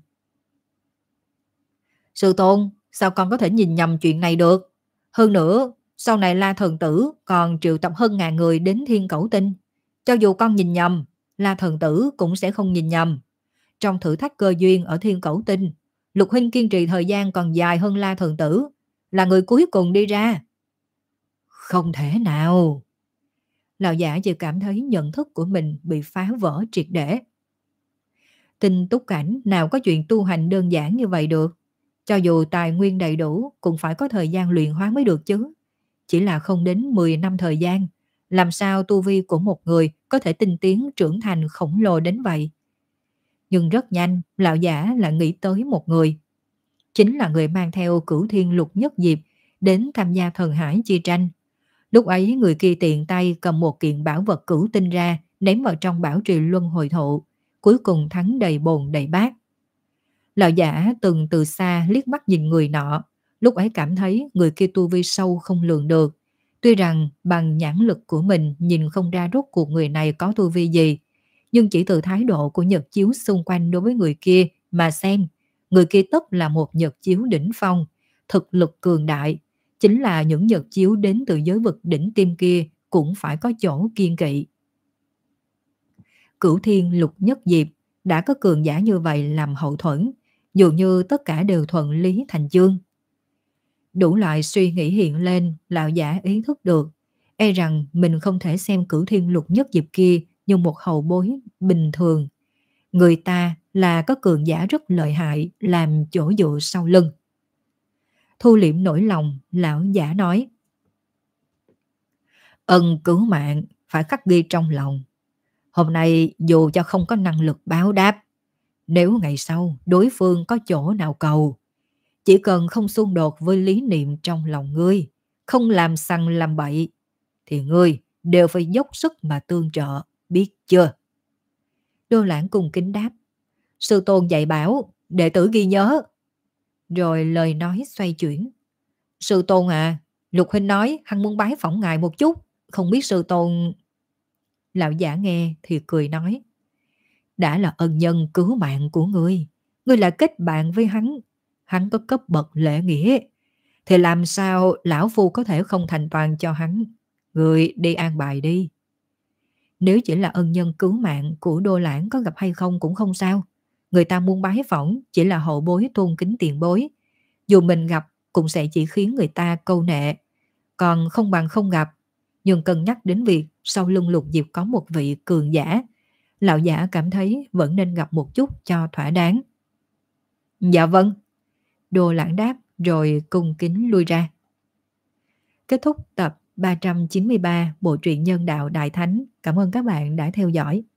Sư tôn, sao con có thể nhìn nhầm chuyện này được? Hơn nữa, sau này La Thần Tử còn triệu tập hơn ngàn người đến Thiên Cẩu Tinh. Cho dù con nhìn nhầm, La Thần Tử cũng sẽ không nhìn nhầm. Trong thử thách cơ duyên ở Thiên Cẩu Tinh, Lục huynh kiên trì thời gian còn dài hơn La Thần Tử, là người cuối cùng đi ra. Không thể nào. Lão giả chỉ cảm thấy nhận thức của mình bị phá vỡ triệt để. Tinh túc cảnh nào có chuyện tu hành đơn giản như vậy được. Cho dù tài nguyên đầy đủ cũng phải có thời gian luyện hóa mới được chứ. Chỉ là không đến mười năm thời gian, làm sao tu vi của một người có thể tinh tiến trưởng thành khổng lồ đến vậy? Nhưng rất nhanh, lão giả lại nghĩ tới một người. Chính là người mang theo Cửu Thiên Lục Nhất Diệp đến tham gia thần hải chi tranh. Lúc ấy người kia tiện tay cầm một kiện bảo vật cửu tinh ra, ném vào trong bảo trì luân hồi thụ, cuối cùng thắng đầy bồn đầy bát. Lão giả từng từ xa liếc mắt nhìn người nọ, lúc ấy cảm thấy người kia tu vi sâu không lường được. Tuy rằng bằng nhãn lực của mình nhìn không ra rốt cuộc người này có tu vi gì, nhưng chỉ từ thái độ của nhật chiếu xung quanh đối với người kia mà xem, người kia tất là một nhật chiếu đỉnh phong, thực lực cường đại, chính là những nhật chiếu đến từ giới vực đỉnh tiêm kia cũng phải có chỗ kiên kỵ. Cửu Thiên Lục Nhất Diệp đã có cường giả như vậy làm hậu thuẫn, dường như tất cả đều thuận lý thành chương. Đủ loại suy nghĩ hiện lên, lão giả ý thức được, e rằng mình không thể xem Cửu Thiên Lục Nhất Diệp kia như một hậu bối bình thường. Người ta là có cường giả rất lợi hại làm chỗ dựa sau lưng. Thu liễm nỗi lòng, lão giả nói. Ân cứu mạng phải khắc ghi trong lòng. Hôm nay dù cho không có năng lực báo đáp, nếu ngày sau đối phương có chỗ nào cầu, chỉ cần không xung đột với lý niệm trong lòng ngươi, không làm sằng làm bậy, thì ngươi đều phải dốc sức mà tương trợ, biết chưa? Đô Lãng cung kính đáp. Sư tôn dạy bảo, đệ tử ghi nhớ. Rồi lời nói xoay chuyển. Sư tôn à, Lục huynh nói hắn muốn bái phỏng ngài một chút, không biết sư tôn... Lão giả nghe thì cười nói. Đã là ân nhân cứu mạng của ngươi, ngươi là kết bạn với hắn, hắn có cấp bậc lễ nghĩa, thì làm sao lão phu có thể không thành toàn cho hắn? Ngươi đi an bài đi. Nếu chỉ là ân nhân cứu mạng của Đô Lãng có gặp hay không cũng không sao. Người ta muốn bái phỏng chỉ là hậu bối tôn kính tiền bối. Dù mình gặp cũng sẽ chỉ khiến người ta câu nệ. Còn không bằng không gặp. Nhưng cân nhắc đến việc sau lưng Lục Diệp có một vị cường giả, lão giả cảm thấy vẫn nên gặp một chút cho thỏa đáng. Dạ vâng. Đô Lãng đáp rồi cung kính lui ra. Kết thúc tập ba trăm chín mươi ba bộ truyện Nhân Đạo Đại Thánh. Cảm ơn các bạn đã theo dõi.